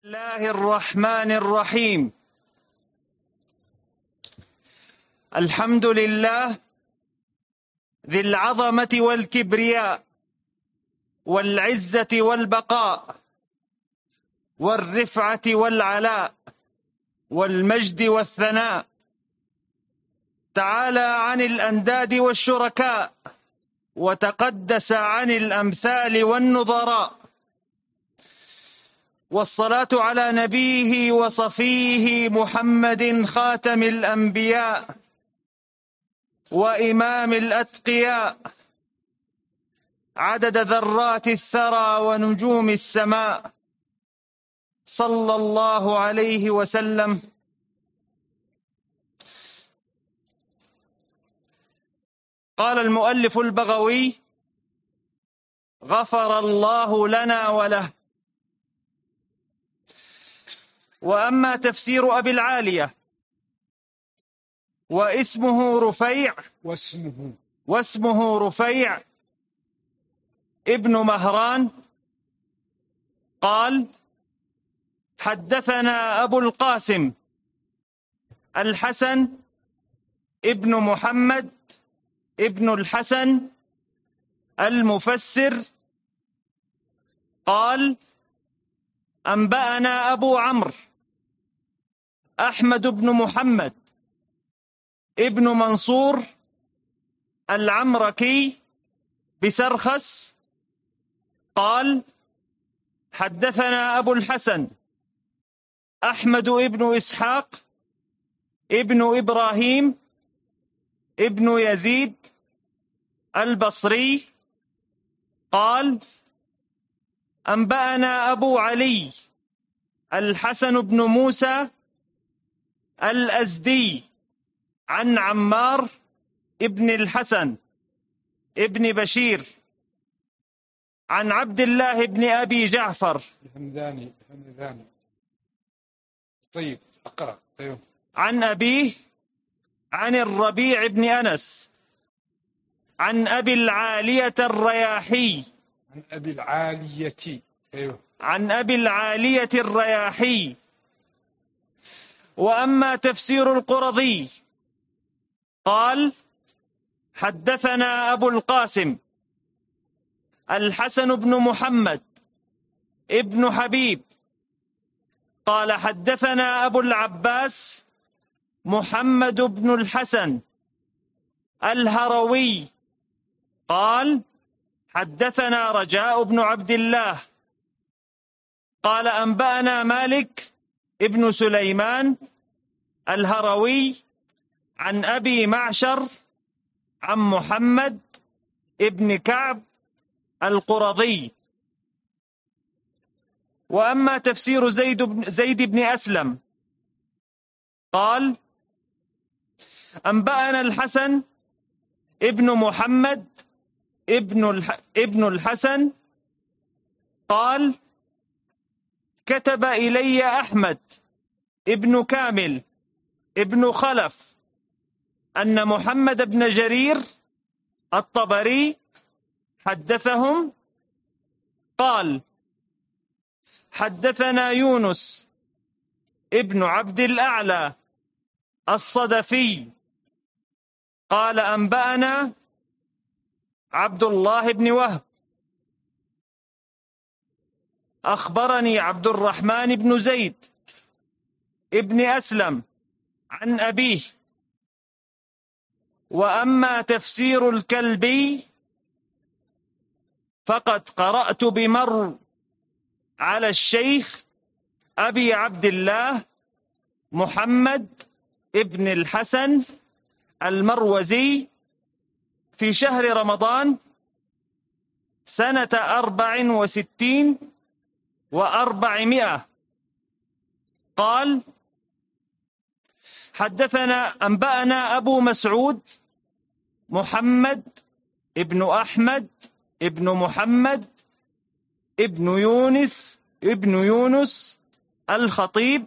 الله الرحمن الرحيم. الحمد لله ذي العظمة والكبرياء والعزة والبقاء والرفعة والعلاء والمجد والثناء، تعالى عن الأنداد والشركاء وتقدس عن الأمثال والنظراء، والصلاة على نبيه وصفيه محمد خاتم الأنبياء وإمام الأتقياء، عدد ذرات الثرى ونجوم السماء، صلى الله عليه وسلم. قال المؤلف البغوي: غفر الله لنا وله. وأما تفسير أبي العالية واسمه رفيع ابن مهران قال: حدثنا أبو القاسم الحسن ابن محمد ابن الحسن المفسر قال: أنبأنا أبو عمرو أحمد بن محمد ابن منصور العمركي بسرخس قال: حدثنا أبو الحسن أحمد ابن إسحاق ابن إبراهيم ابن يزيد البصري قال: أنبأنا أبو علي الحسن بن موسى الأزدي عن عمار ابن الحسن ابن بشير عن عبد الله بن أبي جعفر الحمداني. طيب أقرأ. طيب. عن أبيه عن الربيع بن أنس عن أبي العالية الرياحي عن أبي العالية الرياحي. وأما تفسير القرظي قال: حدثنا أبو القاسم الحسن بن محمد ابن حبيب قال: حدثنا أبو العباس محمد بن الحسن الهروي قال: حدثنا رجاء بن عبد الله قال: أنبأنا مالك ابن سليمان الهروي عن أبي معشر عن محمد ابن كعب القرظي. وأما تفسير زيد بن أسلم قال: أنبأنا الحسن ابن محمد ابن الحسن قال: كتب إلي أحمد ابن كامل ابن خلف أن محمد بن جرير الطبري حدثهم قال: حدثنا يونس ابن عبد الأعلى الصدفي قال: أنبأنا عبد الله بن وهب أخبرني عبد الرحمن بن زيد ابن أسلم عن أبيه. وأما تفسير الكلبي فقد قرأت بمر على الشيخ أبي عبد الله محمد ابن الحسن المروزي في شهر رمضان سنة 64 و400 قال: أنبأنا أبو مسعود محمد ابن أحمد ابن محمد ابن يونس الخطيب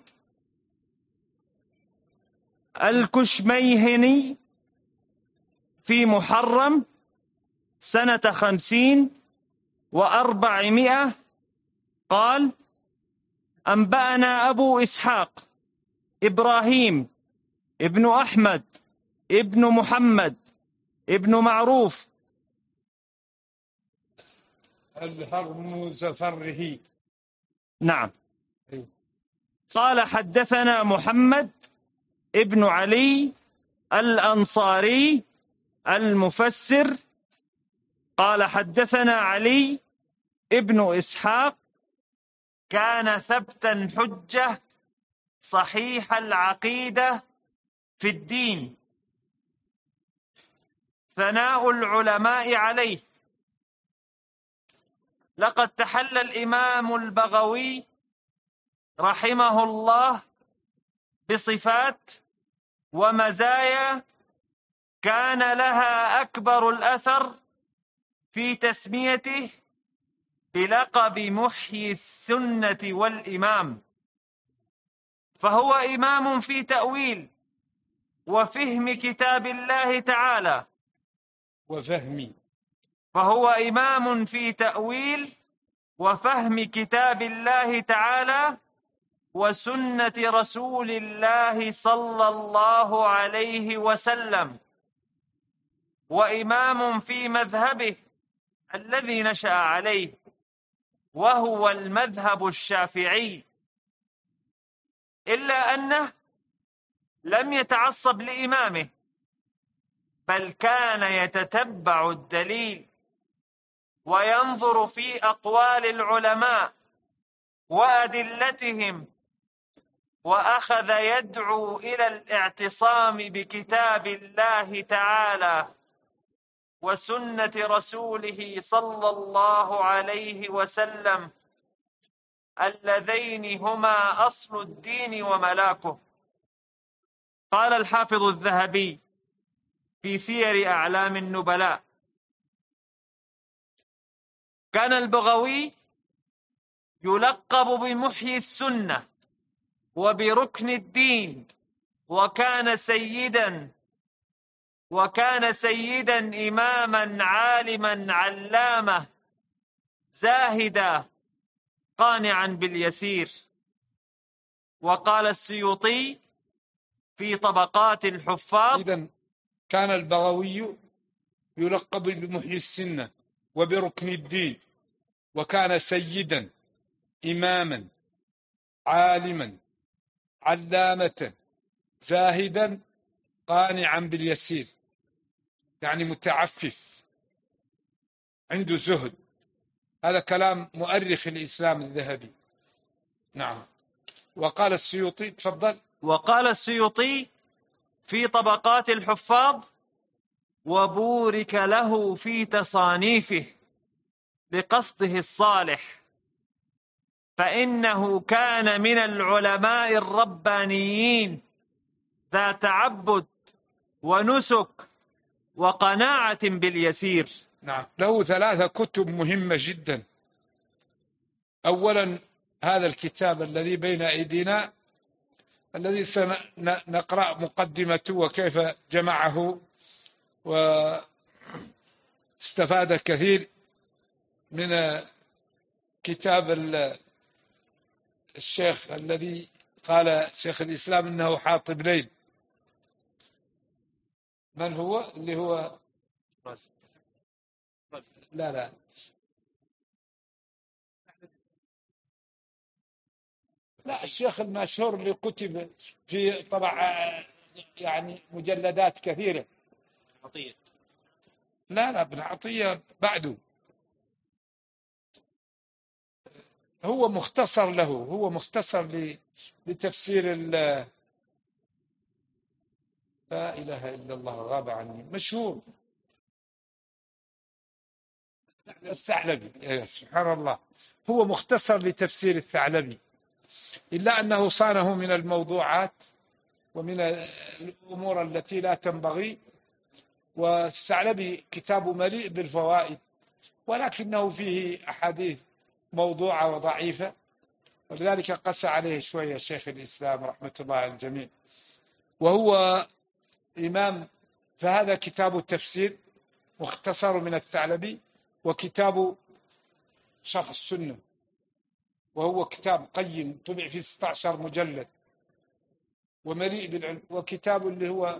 الكشميهني في محرم سنة 50 و400 قال: أنبأنا أبو إسحاق إبراهيم ابن أحمد ابن محمد ابن معروف الهرمزفرهي. نعم. قال حدثنا محمد ابن علي الأنصاري المفسر قال حدثنا علي ابن إسحاق كان ثبتا حجة صحيح العقيدة في الدين، ثناء العلماء عليه. لقد تحلى الإمام البغوي رحمه الله بصفات ومزايا كان لها أكبر الأثر في تسميته بلقب محيي السنة والإمام، فهو إمام في تأويل وفهم كتاب الله تعالى فهو إمام في تأويل وفهم كتاب الله تعالى وسنة رسول الله صلى الله عليه وسلم، وإمام في مذهبه الذي نشأ عليه وهو المذهب الشافعي، إلا أنه لم يتعصب لإمامه، بل كان يتتبع الدليل وينظر في أقوال العلماء وأدلتهم، وأخذ يدعو إلى الاعتصام بكتاب الله تعالى وسنة رسوله صلى الله عليه وسلم، اللذين هما أصل الدين وملاكه. قال الحافظ الذهبي في سير أعلام النبلاء: كان البغوي يلقب بمحيي السنة وبركن الدين، وكان سيدا إماما عالما علامة زاهدا قانعا باليسير. وقال السيوطي في طبقات الحفاظ: إذن كان البغوي يلقب بمحيي السنة وبركن الدين، وكان سيدا إماما عالما علامة زاهدا قانعا باليسير، يعني متعفف عنده زهد. هذا كلام مؤرخ الإسلام الذهبي. نعم. وقال السيوطي، تفضل. وقال السيوطي في طبقات الحفاظ: وبورك له في تصانيفه لقصده الصالح، فإنه كان من العلماء الربانيين ذا تعبد ونسك وقناعة باليسير. نعم. له 3 كتب مهمة جدا. أولا هذا الكتاب الذي بين أيدينا، الذي سنقرأ مقدمته وكيف جمعه، واستفاد كثير من كتاب الشيخ الذي قال شيخ الإسلام إنه حاطب ليل. من هو؟ اللي هو لا الشيخ المشهور اللي كتب في طبع يعني مجلدات كثيرة. عطية. لا ابن عطية بعده. هو مختصر له، هو مختصر لتفسير لا إله إلا الله، غاب عني، مشهور. الثعلبي، سبحان الله، هو مختصر لتفسير الثعلبي، إلا أنه صانه من الموضوعات ومن الأمور التي لا تنبغي. والثعلبي كتابه مليء بالفوائد، ولكنه فيه أحاديث موضوعة وضعيفة، ولذلك قسى عليه شوية شيخ الإسلام رحمة الله على الجميع. وهو إمام، فهذا كتاب التفسير مختصر من الثعلبي، وكتاب شرح السنة وهو كتاب قيم طبع في 16 مجلد ومليء بالعلم، وكتاب اللي هو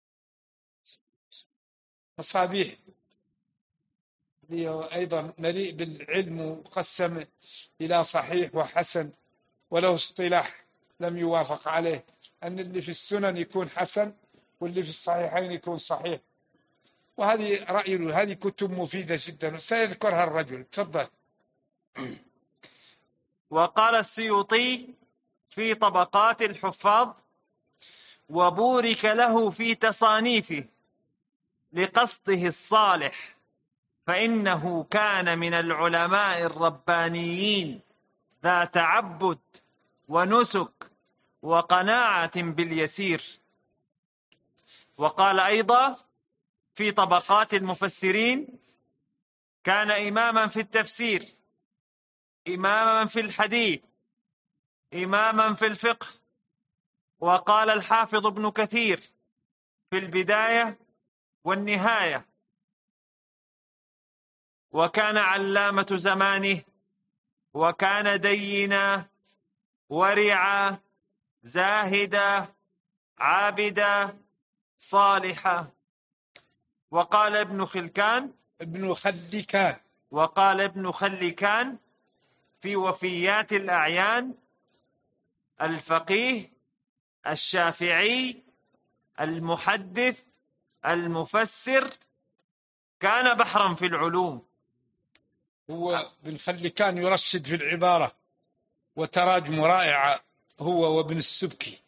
مصابيح اللي هو أيضا مليء بالعلم وقسم إلى صحيح وحسن، وله اصطلاح لم يوافق عليه أن اللي في السنن يكون حسن واللي في الصحيحين يكون صحيح. وهذه رأيي، هذه كتب مفيدة جدا سيذكرها الرجل. تفضل. وقال السيوطي في طبقات الحفاظ: وبورك له في تصانيفه لقصده الصالح، فإنه كان من العلماء الربانيين ذا تعبد ونسك وقناعة باليسير. وقال أيضا في طبقات المفسرين: كان إماما في التفسير، إماما في الحديث، إماما في الفقه. وقال الحافظ ابن كثير في البداية والنهاية: وكان علامة زمانه، وكان دينا ورعا زاهدا عابدا صالحا. وقال ابن خلكان في وفيات الأعيان: الفقيه الشافعي المحدث المفسر كان بحرا في العلوم. هو ابن خلكان يرشد في العبارة وتراجم رائعة، هو وابن السبكي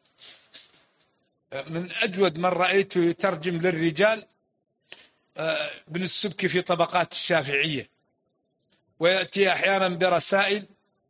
من أجود من رأيته يترجم للرجال. ابن السبكي في طبقات الشافعية، ويأتي أحيانا برسائل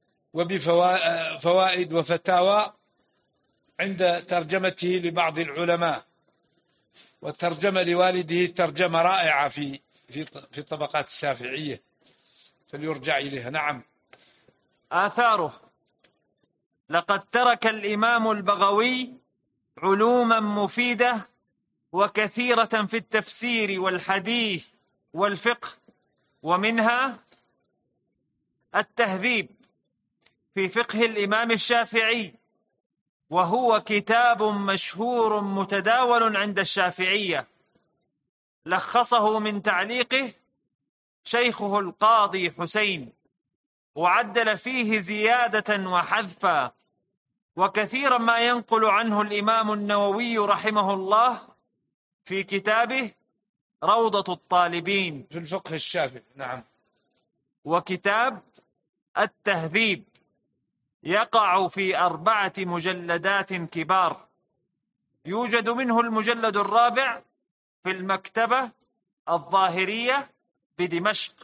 وبفوائد وفتاوى عند ترجمته لبعض العلماء، وترجم لوالده ترجمة رائعة في طبقات الشافعية، فليرجع إليها. نعم. آثاره: لقد ترك الإمام البغوي علوما مفيدة وكثيرة في التفسير والحديث والفقه، ومنها التهذيب في فقه الإمام الشافعي، وهو كتاب مشهور متداول عند الشافعية، لخصه من تعليقه شيخه القاضي حسين، وعدل فيه زيادة وحذفا. وكثيرا ما ينقل عنه الإمام النووي رحمه الله في كتابه روضة الطالبين في الفقه الشافعي. نعم. وكتاب التهذيب يقع في 4 مجلدات كبار، يوجد منه المجلد الرابع في المكتبة الظاهرية بدمشق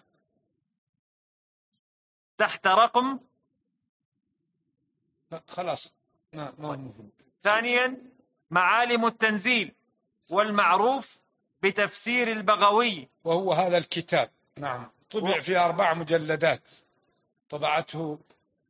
تحت رقم خلاص. ثانيا معالم التنزيل والمعروف بتفسير البغوي، وهو هذا الكتاب. نعم. طبع في 4 مجلدات، طبعته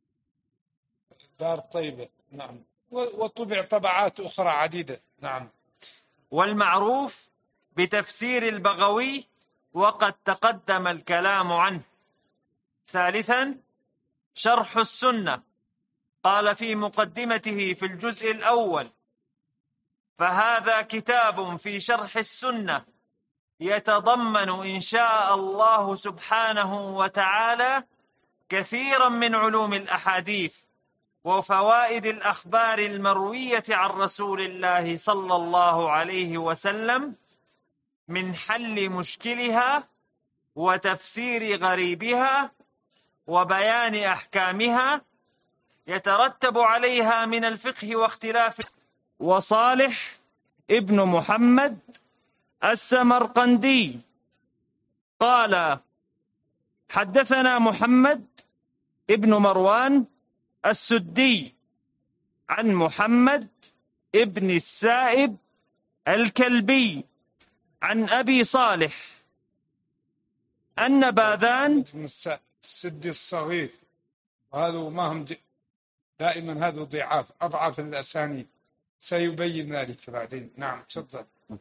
دار طيبة. نعم. وطبع طبعات أخرى عديدة. نعم. والمعروف بتفسير البغوي وقد تقدم الكلام عنه. ثالثا شرح السنة، قال في مقدمته في الجزء الأول: فهذا كتاب في شرح السنة يتضمن إن شاء الله سبحانه وتعالى كثيرا من علوم الأحاديث وفوائد الأخبار المروية عن رسول الله صلى الله عليه وسلم، من حل مشكلها وتفسير غريبها وبيان أحكامها يترتب عليها من الفقه واختلاف. وصالح ابن محمد السمرقندي قال: حدثنا محمد ابن مروان السدي عن محمد ابن السائب الكلبي عن أبي صالح أن باذان السدي الصغير، هذا ما هم دائما هذا ضعاف أضعف الأسانيد، سيبين ذلك بعدين. نعم. تفضل.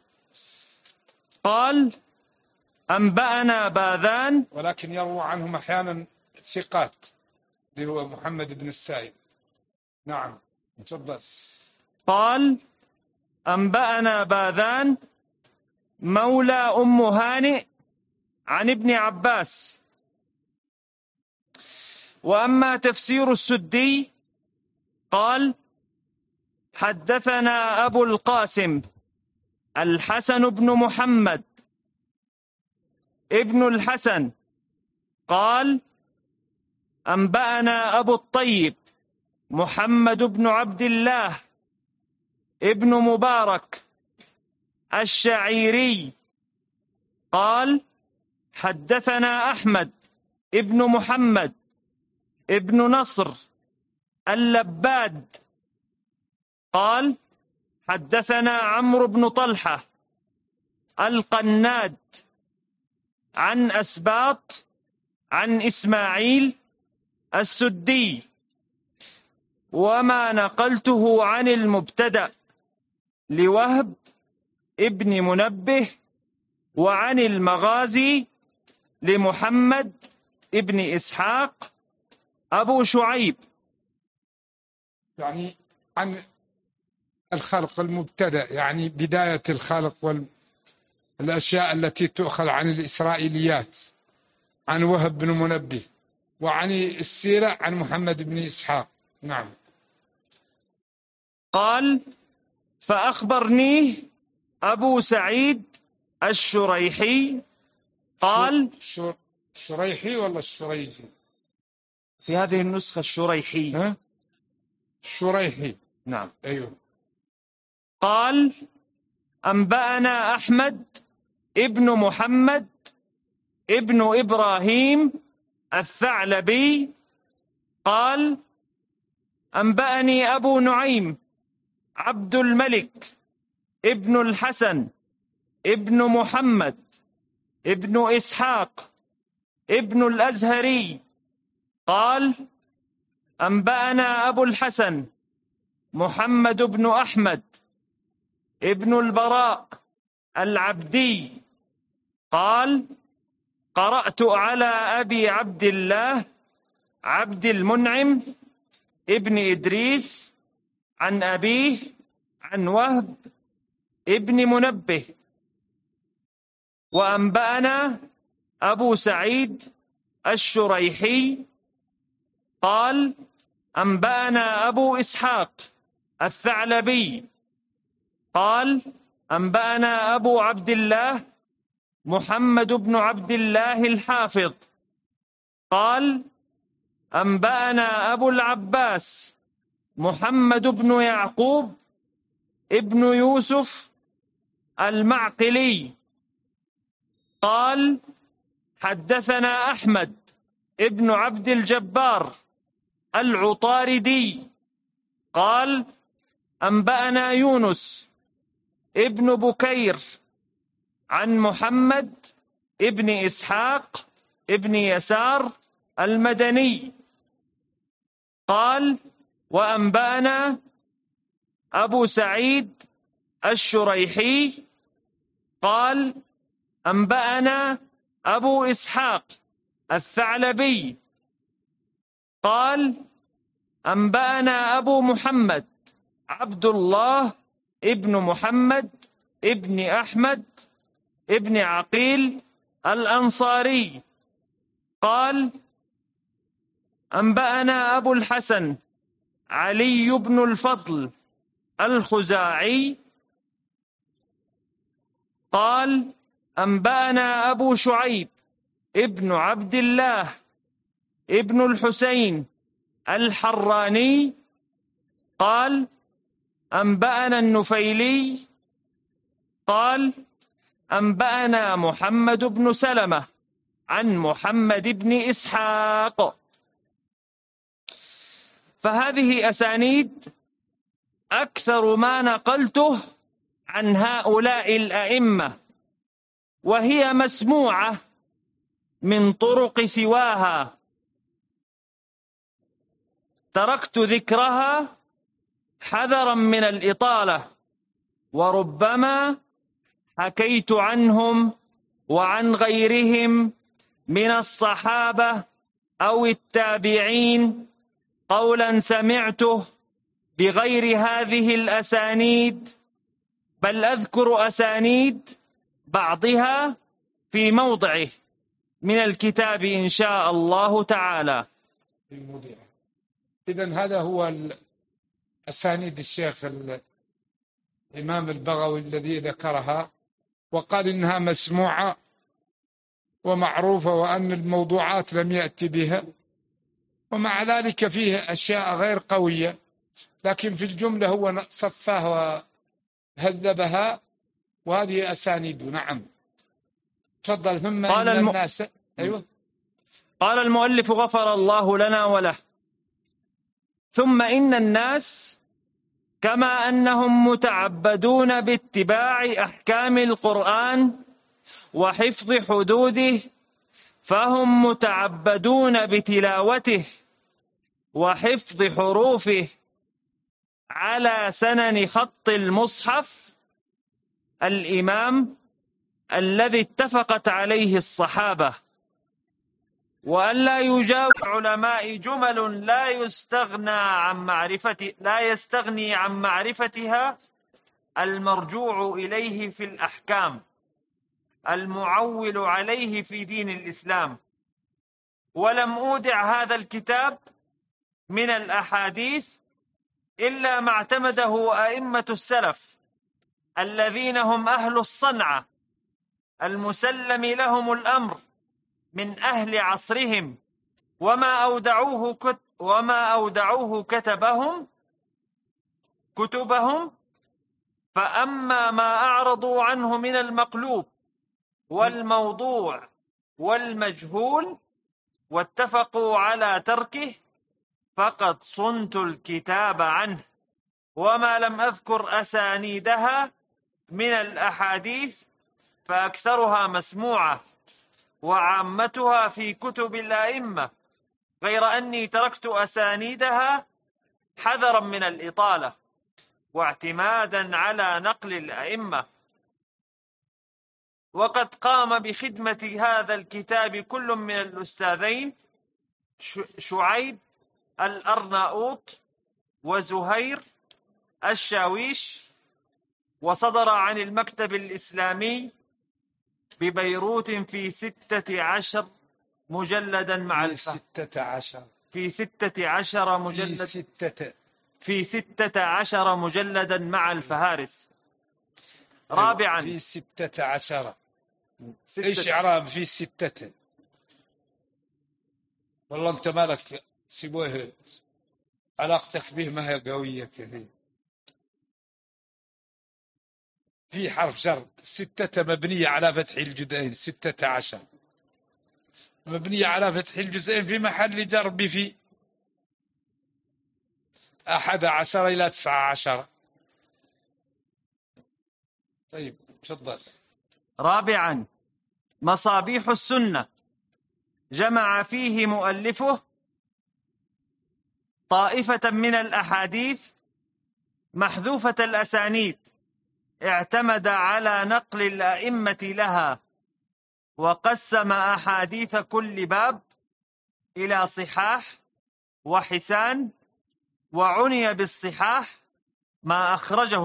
قال: أنبأنا باذان، ولكن يروى عنهم أحيانا ثقات اللي هو محمد بن السائب. نعم تفضل. قال: أنبأنا باذان مولى أم هانئ عن ابن عباس. وأما تفسير السدي قال: حدثنا أبو القاسم الحسن بن محمد ابن الحسن قال: أنبأنا أبو الطيب محمد بن عبد الله ابن مبارك الشعيري قال: حدثنا أحمد ابن محمد ابن نصر اللباد قال: حدثنا عمرو بن طلحة القناد عن أسباط عن إسماعيل السدي. وما نقلته عن المبتدأ لوهب ابن منبه، وعن المغازي لمحمد ابن إسحاق أبو شعيب. يعني عن الخلق المبتدأ، يعني بداية الخلق والأشياء التي تؤخذ عن الإسرائيليات، عن وهب بن منبه، وعن السيرة عن محمد بن إسحاق. نعم. قال: فأخبرنيه أبو سعيد الشريحي قال: الشريحي ولا الشريجي؟ في هذه النسخة الشريحي. الشريحي. نعم. أيوه. قال: أنبأنا أحمد ابن محمد ابن إبراهيم الثعلبي قال: أنبأني أبو نعيم عبد الملك ابن الحسن ابن محمد ابن إسحاق ابن الأزهري قال: أنبأنا أبو الحسن محمد بن أحمد ابن البراء العبدي قال: قرأت على أبي عبد الله عبد المنعم ابن إدريس عن أبيه عن وهب ابن منبه. وأنبأنا أبو سعيد الشريحي قال: أنبأنا أبو إسحاق الثعلبي قال: أنبأنا أبو عبد الله محمد بن عبد الله الحافظ قال: أنبأنا أبو العباس محمد بن يعقوب ابن يوسف المعقلي قال: حدثنا أحمد ابن عبد الجبار العطاردي قال: أنبأنا يونس ابن بكير عن محمد ابن إسحاق ابن يسار المدني قال: وأنبأنا أبو سعيد الشريحي قال: أنبأنا أبو إسحاق الثعلبي قال: أنبأنا أبو محمد عبد الله ابن محمد ابن أحمد ابن عقيل الأنصاري قال: أنبأنا أبو الحسن علي بن الفضل الخزاعي قال: أنبأنا أبو شعيب ابن عبد الله ابن الحسين الحراني قال: أنبأنا النفيلي قال: أنبأنا محمد بن سلمة عن محمد بن إسحاق. فهذه أسانيد أكثر ما نقلته عن هؤلاء الأئمة، وهي مسموعة من طرق سواها، تركت ذكرها حذرا من الإطالة، وربما حكيت عنهم وعن غيرهم من الصحابة أو التابعين قولا سمعته بغير هذه الأسانيد، بل أذكر أسانيد بعضها في موضعه من الكتاب إن شاء الله تعالى. إذن هذا هو أسانيد الشيخ الإمام البغوي الذي ذكرها، وقال إنها مسموعة ومعروفة وأن الموضوعات لم يأتي بها، ومع ذلك فيه أشياء غير قوية، لكن في الجملة هو صفاها وهذبها، وهذه أسانيد. نعم، تفضل. ثم قال إن الناس أيوة. قال المؤلف غفر الله لنا وله: ثم إن الناس كما أنهم متعبدون باتباع أحكام القرآن وحفظ حدوده، فهم متعبدون بتلاوته وحفظ حروفه على سنن خط المصحف الإمام الذي اتفقت عليه الصحابة، وأن لا يجاوز علماء جمل لا يستغني عن معرفتها المرجوع إليه في الأحكام المعول عليه في دين الإسلام. ولم أودع هذا الكتاب من الأحاديث إلا ما اعتمده أئمة السلف الذين هم أهل الصنعة المسلم لهم الأمر من أهل عصرهم، وما أودعوه كتبهم. فأما ما أعرضوا عنه من المقلوب والموضوع والمجهول واتفقوا على تركه فقد صنت الكتاب عنه. وما لم أذكر أسانيدها من الأحاديث فأكثرها مسموعة وعامتها في كتب الأئمة، غير أني تركت أسانيدها حذرا من الإطالة واعتمادا على نقل الأئمة. وقد قام بخدمة هذا الكتاب كل من الأستاذين شعيب الأرناؤوط وزهير الشاويش، وصدر عن المكتب الإسلامي ببيروت في 16 مجلدا مع في 16 مجلد في 16 مجلدا مع الفهارس. رابعا في 16 ايش اعراب في 6؟ والله انت مالك سيبوه، علاقتك به ما هي قوية كثير. في حرف جر 6 مبنية على فتح الجزئين، 16 مبنية على فتح الجزئين في محل جر بفي 11 إلى 19. طيب تفضل. رابعا مصابيح السنة، جمع فيه مؤلفه طائفة من الأحاديث محذوفة الأسانيد اعتمد على نقل الأئمة لها، وقسم أحاديث كل باب إلى صحاح وحسان، وعني بالصحاح ما أخرجه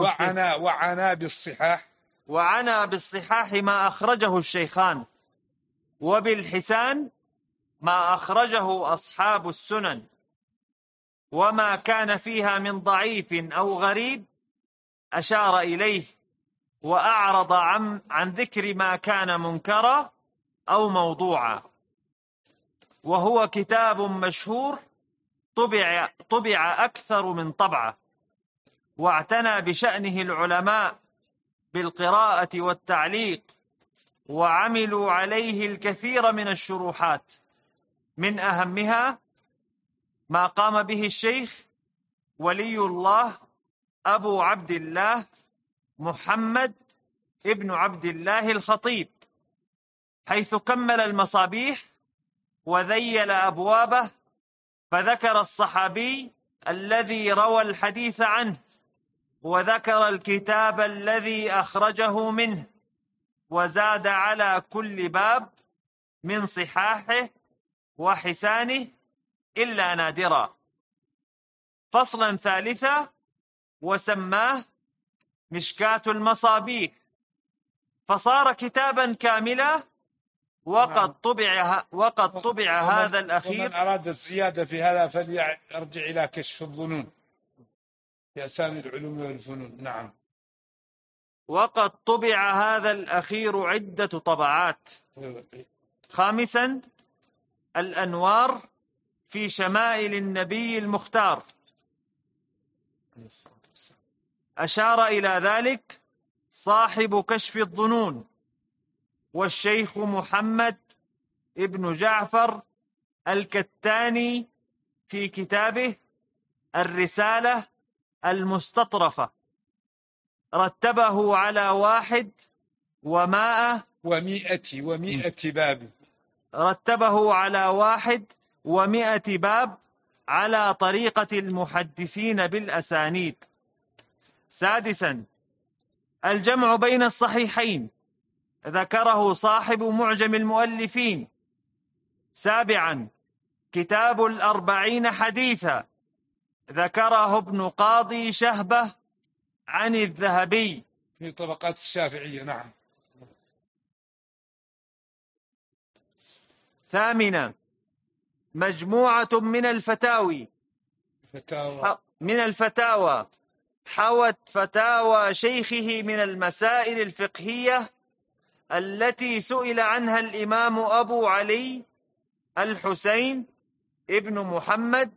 وعنى بالصحاح ما أخرجه الشيخان، وبالحسان ما أخرجه أصحاب السنن، وما كان فيها من ضعيف أو غريب أشار إليه، وأعرض عن ذكر ما كان منكرا أو موضوعا. وهو كتاب مشهور طبع أكثر من طبعة، واعتنى بشأنه العلماء بالقراءة والتعليق، وعملوا عليه الكثير من الشروحات، من أهمها ما قام به الشيخ ولي الله أبو عبد الله محمد ابن عبد الله الخطيب، حيث كمل المصابيح وذيل أبوابه، فذكر الصحابي الذي روى الحديث عنه، وذكر الكتاب الذي أخرجه منه، وزاد على كل باب من صحاحه وحسانه إلا نادرا. فصلا ثالثا وسماه مشكاة المصابيح، فصار كتابا كاملا. وقد طبع هذا الأخير. ومن أراد الزيادة في هذا فليرجع إلى كشف الظنون في أسامي العلوم والفنون. نعم. وقد طبع هذا الأخير عدة طبعات. خامسا الأنوار في شمائل النبي المختار، أشار إلى ذلك صاحب كشف الظنون والشيخ محمد ابن جعفر الكتاني في كتابه الرسالة المستطرفة، رتبه على 100 باب، رتبه على 100 باب على طريقة المحدثين بالأسانيد. سادسا الجمع بين الصحيحين، ذكره صاحب معجم المؤلفين. سابعا كتاب 40 حديثا، ذكره ابن قاضي شهبة عن الذهبي في طبقات الشافعية. نعم. ثامنا مجموعة من الفتاوى حوت فتاوى شيخه من المسائل الفقهية التي سئل عنها الإمام أبو علي الحسين ابن محمد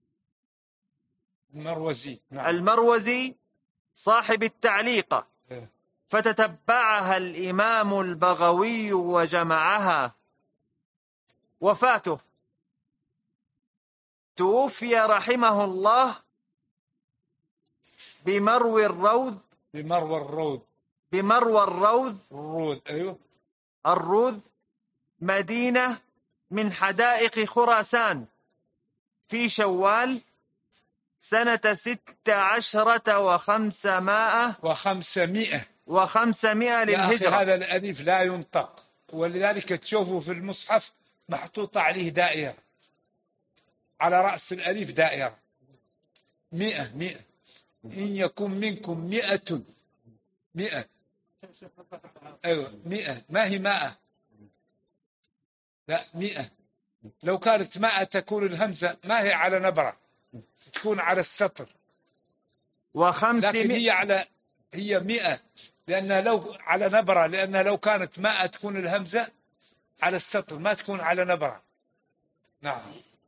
المروزي صاحب التعليقة، فتتبعها الإمام البغوي وجمعها. وفاته: توفي رحمه الله بمروى الروذ مدينة من حدائق خراسان في شوال سنة 16 للهجرة. هذا الألف لا ينطق، ولذلك تشوفوا في المصحف محطوط عليه دائرة، على رأس الألف دائرة. 100. إن يكن منكم 100. أيوة 100، ما هي 100، لا 100. لو كانت 100 تكون الهمزة ما هي على نبرة، تكون على السطر. لكن هي 100 لأنها لو على نبرة، لأنها لو كانت 100 تكون الهمزة على السطر ما تكون على نبرة. نعم.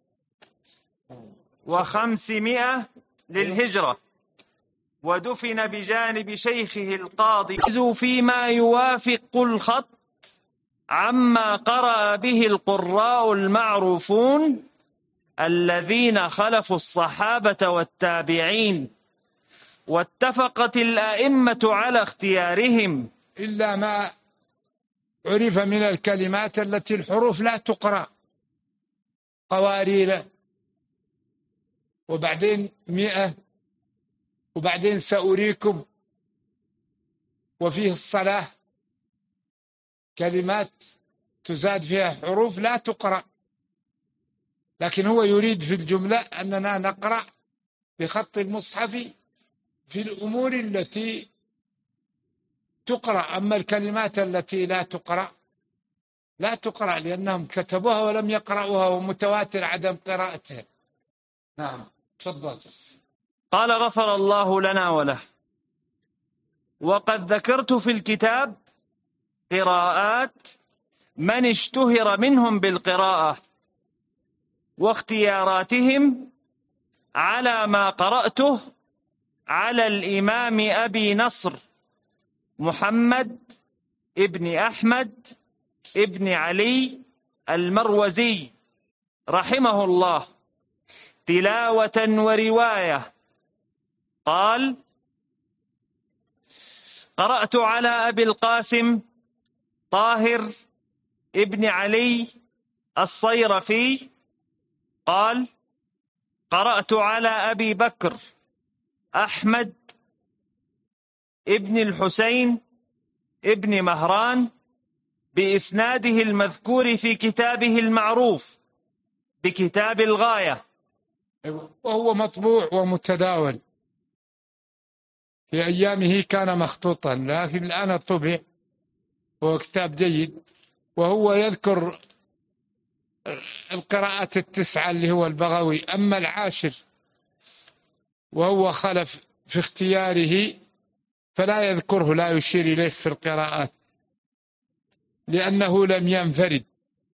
500 للهجرة. ودفن بجانب شيخه القاضي فيما يوافق الخط عما قرأ به القراء المعروفون الذين خلفوا الصحابة والتابعين، واتفقت الأئمة على اختيارهم، إلا ما عرف من الكلمات التي الحروف لا تقرأ، قوارير، وبعدين 100، وبعدين سأريكم، وفيه الصلاة، كلمات تزاد فيها حروف لا تقرأ. لكن هو يريد في الجملة أننا نقرأ بخط المصحف في الأمور التي تقرأ، أما الكلمات التي لا تقرأ لأنهم كتبوها ولم يقرأوها، ومتواتر عدم قراءتها. نعم. تفضل. قال: غفر الله لنا وله. وقد ذكرت في الكتاب قراءات من اشتهر منهم بالقراءة واختياراتهم على ما قرأته على الإمام أبي نصر محمد ابن أحمد ابن علي المروزي رحمه الله تلاوة ورواية. قال: قرأت على أبي القاسم طاهر ابن علي الصيرفي. قال: قرأت على أبي بكر أحمد ابن الحسين ابن مهران بإسناده المذكور في كتابه المعروف بكتاب الغاية، وهو مطبوع ومتداول. في أيامه كان مخطوطا، لكن الآن طبع، هو كتاب جيد. وهو يذكر القراءات التسعة اللي هو البغوي. أما العاشر وهو خلف في اختياره فلا يذكره، لا يشير إليه في القراءات، لأنه لم ينفرد.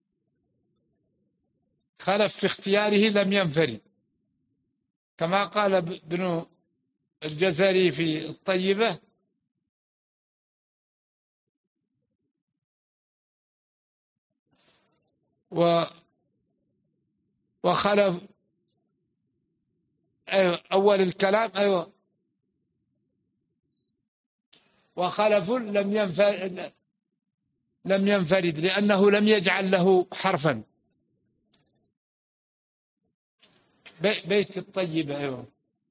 خلف في اختياره لم ينفرد، كما قال ابن الجزري في الطيبة: وخلف أول الكلام وخلف لم ينفرد لأنه لم يجعل له حرفا. بيت الطيبة.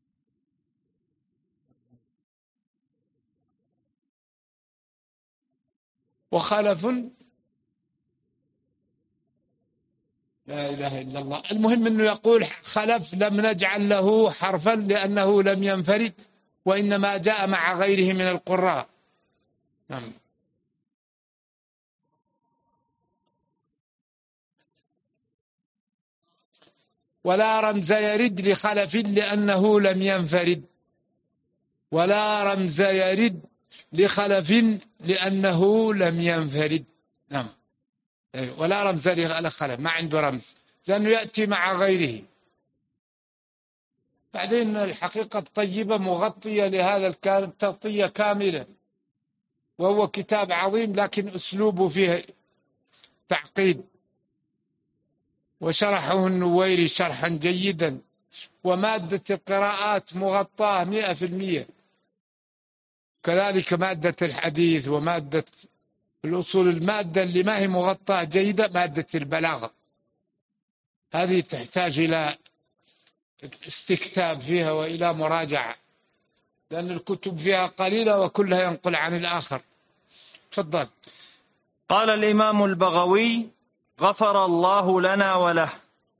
وخلف، لا إله إلا الله. المهم أنه يقول خلف لم نجعل له حرفا لأنه لم ينفرد، وإنما جاء مع غيره من القراء. نعم. ولا رمز يرد لخلف لأنه لم ينفرد. ولا رمز يرد لخلف لأنه لم ينفرد. نعم. ولا رمز لخلف، ما عنده رمز، لأنه يأتي مع غيره. بعدين الحقيقة الطيبة مغطية لهذا الكلام تغطية كاملة، وهو كتاب عظيم، لكن أسلوبه فيه تعقيد. وشرحه النويري شرحا جيدا، ومادة القراءات مغطاة 100%. كذلك مادة الحديث ومادة الأصول. المادة اللي ما هي مغطاة جيدة مادة البلاغة، هذه تحتاج إلى استكتاب فيها وإلى مراجعة، لأن الكتب فيها قليلة وكلها ينقل عن الآخر. تفضل. قال الإمام البغوي: غفر الله لنا وله.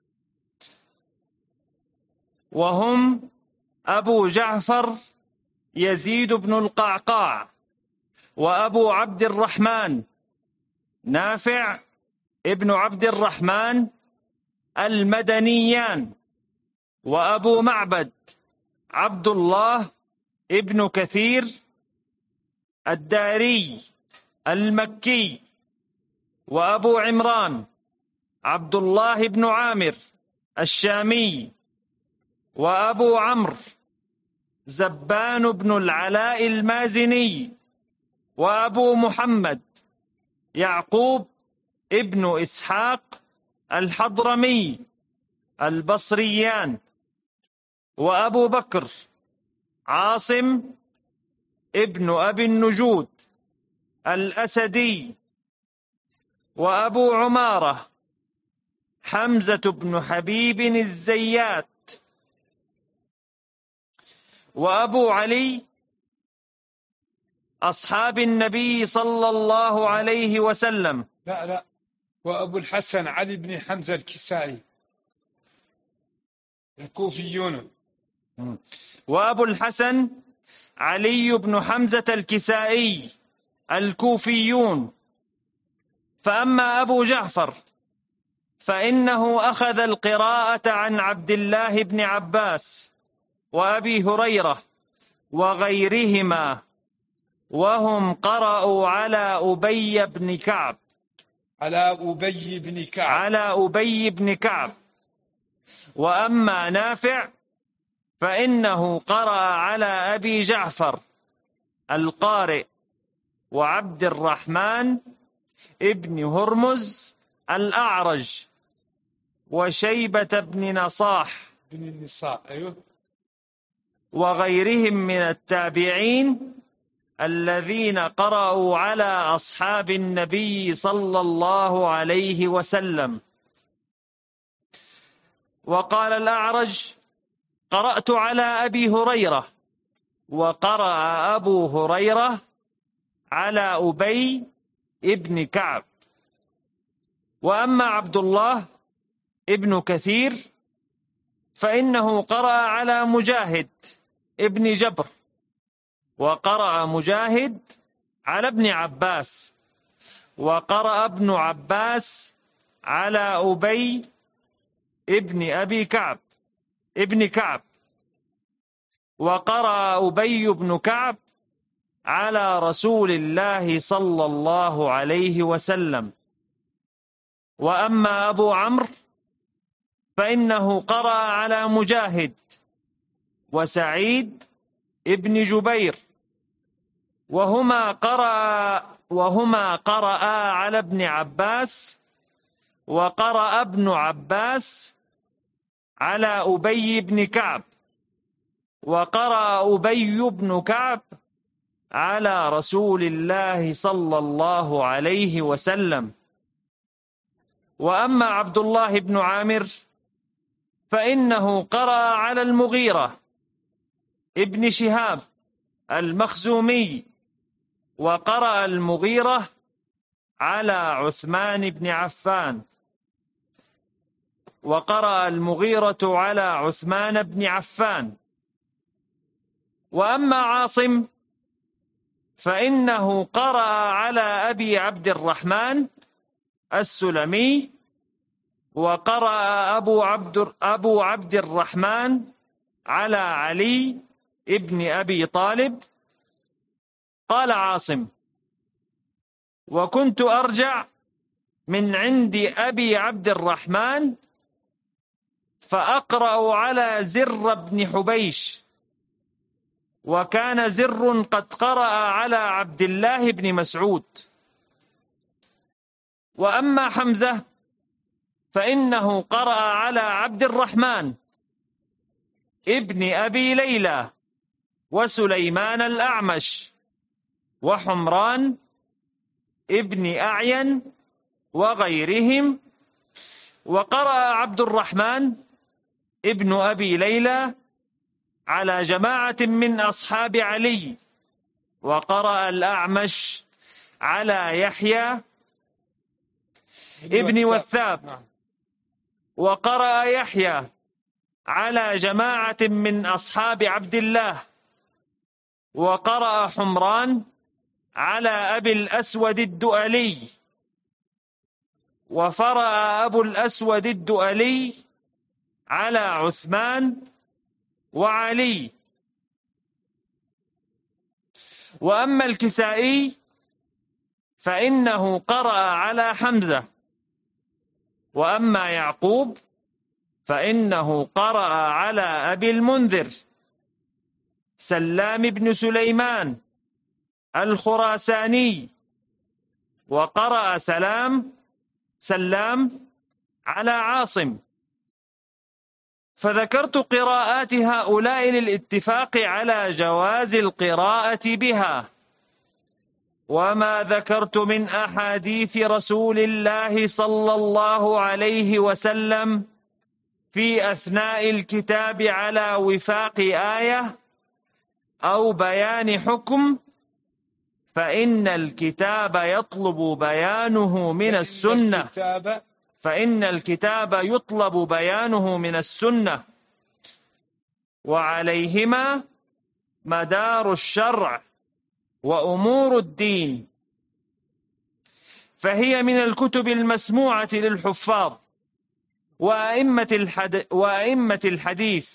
وهم أبو جعفر يزيد بن القعقاع، وأبو عبد الرحمن نافع ابن عبد الرحمن المدنيان، وأبو معبد عبد الله ابن كثير الداري المكي، وأبو عمران عبد الله بن عامر الشامي، وأبو عمرو زبان بن العلاء المازني، وأبو محمد يعقوب ابن إسحاق الحضرمي البصريان، وأبو بكر عاصم ابن أبي النجود الأسدي، وأبو عمارة حمزة بن حبيب الزيات، وأبو علي أصحاب النبي صلى الله عليه وسلم. لا، وأبو الحسن علي بن حمزة الكسائي الكوفيون. وأبو الحسن علي بن حمزة الكسائي الكوفيون. فأما أبو جعفر فإنه أخذ القراءة عن عبد الله بن عباس وأبي هريرة وغيرهما، وهم قرأوا على أبي بن كعب. على أبي بن كعب. وأما نافع فإنه قرأ على أبي جعفر القارئ وعبد الرحمن ابن هرمز الأعرج وشيبة بن نصاح وغيرهم من التابعين الذين قرأوا على أصحاب النبي صلى الله عليه وسلم. وقال الأعرج: قرأت على أبي هريرة، وقرأ أبو هريرة على أبي ابن كعب. وأما عبد الله ابن كثير فإنه قرأ على مجاهد ابن جبر، وقرأ مجاهد على ابن عباس، وقرأ ابن عباس على أبي ابن أبي كعب ابن كعب، وقرأ أبي بن كعب على رسول الله صلى الله عليه وسلم. وأما أبو عمرو فإنه قرأ على مجاهد وسعيد ابن جبير، وهما قرأ على ابن عباس، وقرأ ابن عباس على أبي بن كعب، وقرأ أبي بن كعب على رسول الله صلى الله عليه وسلم. وأما عبد الله بن عامر فإنه قرأ على المغيرة ابن شهاب المخزومي، وقرأ المغيرة على عثمان بن عفان، وقرأ المغيرة على عثمان بن عفان. وأما عاصم فإنه قرأ على أبي عبد الرحمن السلمي، وقرأ أبو عبد الرحمن على علي ابن أبي طالب. قال عاصم: وكنت أرجع من عند أبي عبد الرحمن فأقرأ على زر بن حبيش، وكان زر قد قرأ على عبد الله بن مسعود. وأما حمزة فإنه قرأ على عبد الرحمن ابن أبي ليلى وسليمان الأعمش وحمران ابن أعين وغيرهم. وقرأ عبد الرحمن ابن أبي ليلى على جماعة من أصحاب علي، وقرأ الأعمش على يحيى ابن وثاب، وقرأ يحيى على جماعة من أصحاب عبد الله، وقرأ حمران على أبي الأسود الدؤلي، وفرأ أبو الأسود الدؤلي على عثمان وعلي. وأما الكسائي فإنه قرأ على حمزة. وأما يعقوب فإنه قرأ على أبي المنذر سلام بن سليمان الخراساني، وقرأ سلام على عاصم. فذكرت قراءات هؤلاء للاتفاق على جواز القراءة بها. وما ذكرت من أحاديث رسول الله صلى الله عليه وسلم في أثناء الكتاب على وفاق آية أو بيان حكم فإن الكتاب يطلب بيانه من السنة، فإن الكتاب يطلب بيانه من السنة، وعليهما مدار الشرع وأمور الدين، فهي من الكتب المسموعة للحفاظ وأئمة الحديث.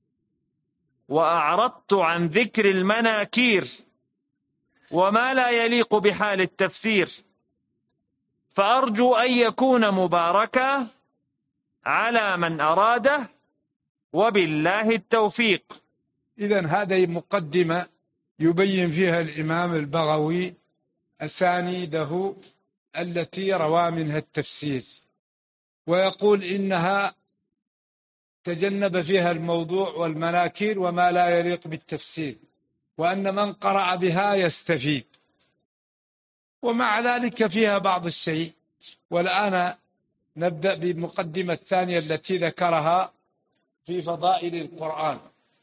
وأعرضت عن ذكر المناكير وما لا يليق بحال التفسير، فأرجو أن يكون مباركا على من أراده، وبالله التوفيق. إذن هذه مقدمة يبين فيها الإمام البغوي أسانيده التي روى منها التفسير، ويقول إنها تجنب فيها الموضوع والمناكير وما لا يليق بالتفسير، وأن من قرأ بها يستفيد، ومع ذلك فيها بعض الشيء. والآن نبدأ بالمقدمة الثانية التي ذكرها في فضائل القرآن،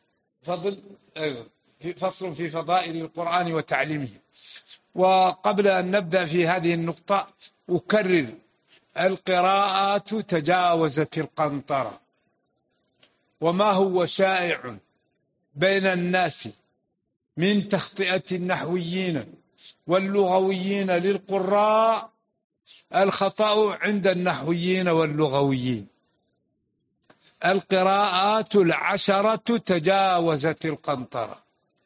فصل في فضائل القرآن وتعليمه. وقبل أن نبدأ في هذه النقطة أكرر القراءات تجاوزت القنطرة، وما هو شائع بين الناس من تخطئة النحويين واللغويين للقراء الخطأ عند النحويين واللغويين. القراءات 10 تجاوزت القنطرة،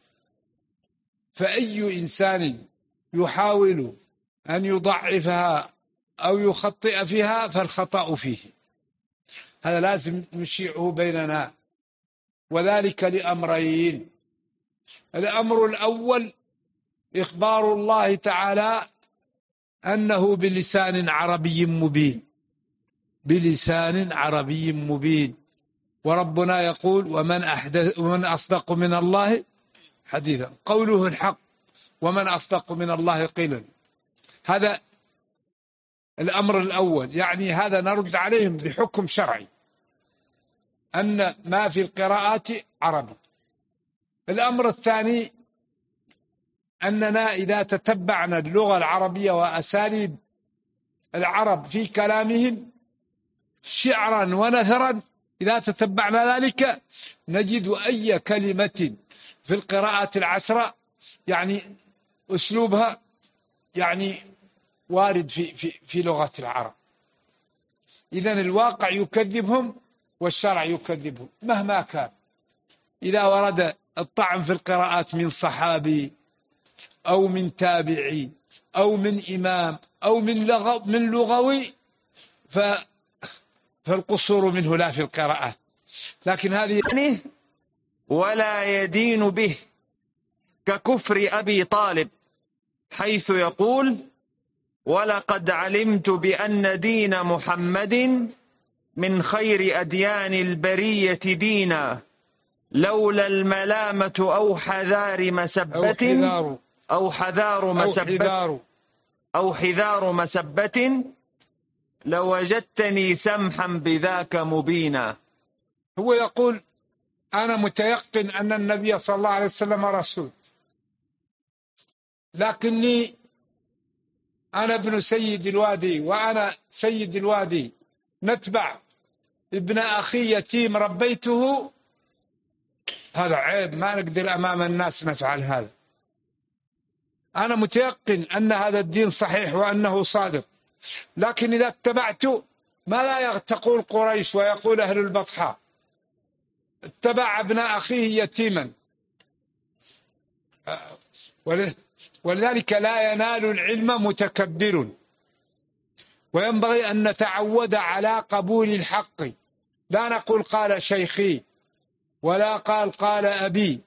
فأي إنسان يحاول أن يضعفها أو يخطئ فيها فالخطأ فيه. هذا لازم نشيعه بيننا، وذلك لأمرين. الأمر الأول إخبار الله تعالى أنه بلسان عربي مبين، بلسان عربي مبين، وربنا يقول ومن أصدق من الله حديثا، قوله الحق، ومن أصدق من الله قيلا. هذا الأمر الأول، يعني هذا نرد عليهم بحكم شرعي أن ما في القراءات عربي. الأمر الثاني أننا إذا تتبعنا اللغة العربية وأساليب العرب في كلامهم شعرا ونثرا، إذا تتبعنا ذلك نجد أي كلمة في القراءة 10 يعني أسلوبها يعني وارد في لغة العرب. إذن الواقع يكذبهم والشرع يكذبهم مهما كان. إذا ورد الطعن في القراءات من صحابي أو من تابعي أو من إمام أو من لغوي فالقصور منه لا في القراءات. لكن هذه يعني ولا يدين به، ككفر أبي طالب، حيث يقول ولقد علمت بأن دين محمد من خير أديان البرية دينا، لولا الملامة أو حذار مسبة أو حذار مسبة لوجدتني سمحا بذاك مبينا. هو يقول أنا متيقن أن النبي صلى الله عليه وسلم رسول، لكني أنا ابن سيد الوادي وأنا سيد الوادي، نتبع ابن أخي يتيم ربيته، هذا عيب، ما نقدر أمام الناس نفعل هذا. أنا متيقن أن هذا الدين صحيح وأنه صادق، لكن إذا اتبعت ما لا تقول قريش ويقول أهل البطحاء، اتبع ابن أخيه يتيما، ولذلك لا ينال العلم متكبر. وينبغي أن نتعود على قبول الحق، لا نقول قال شيخي ولا قال أبي،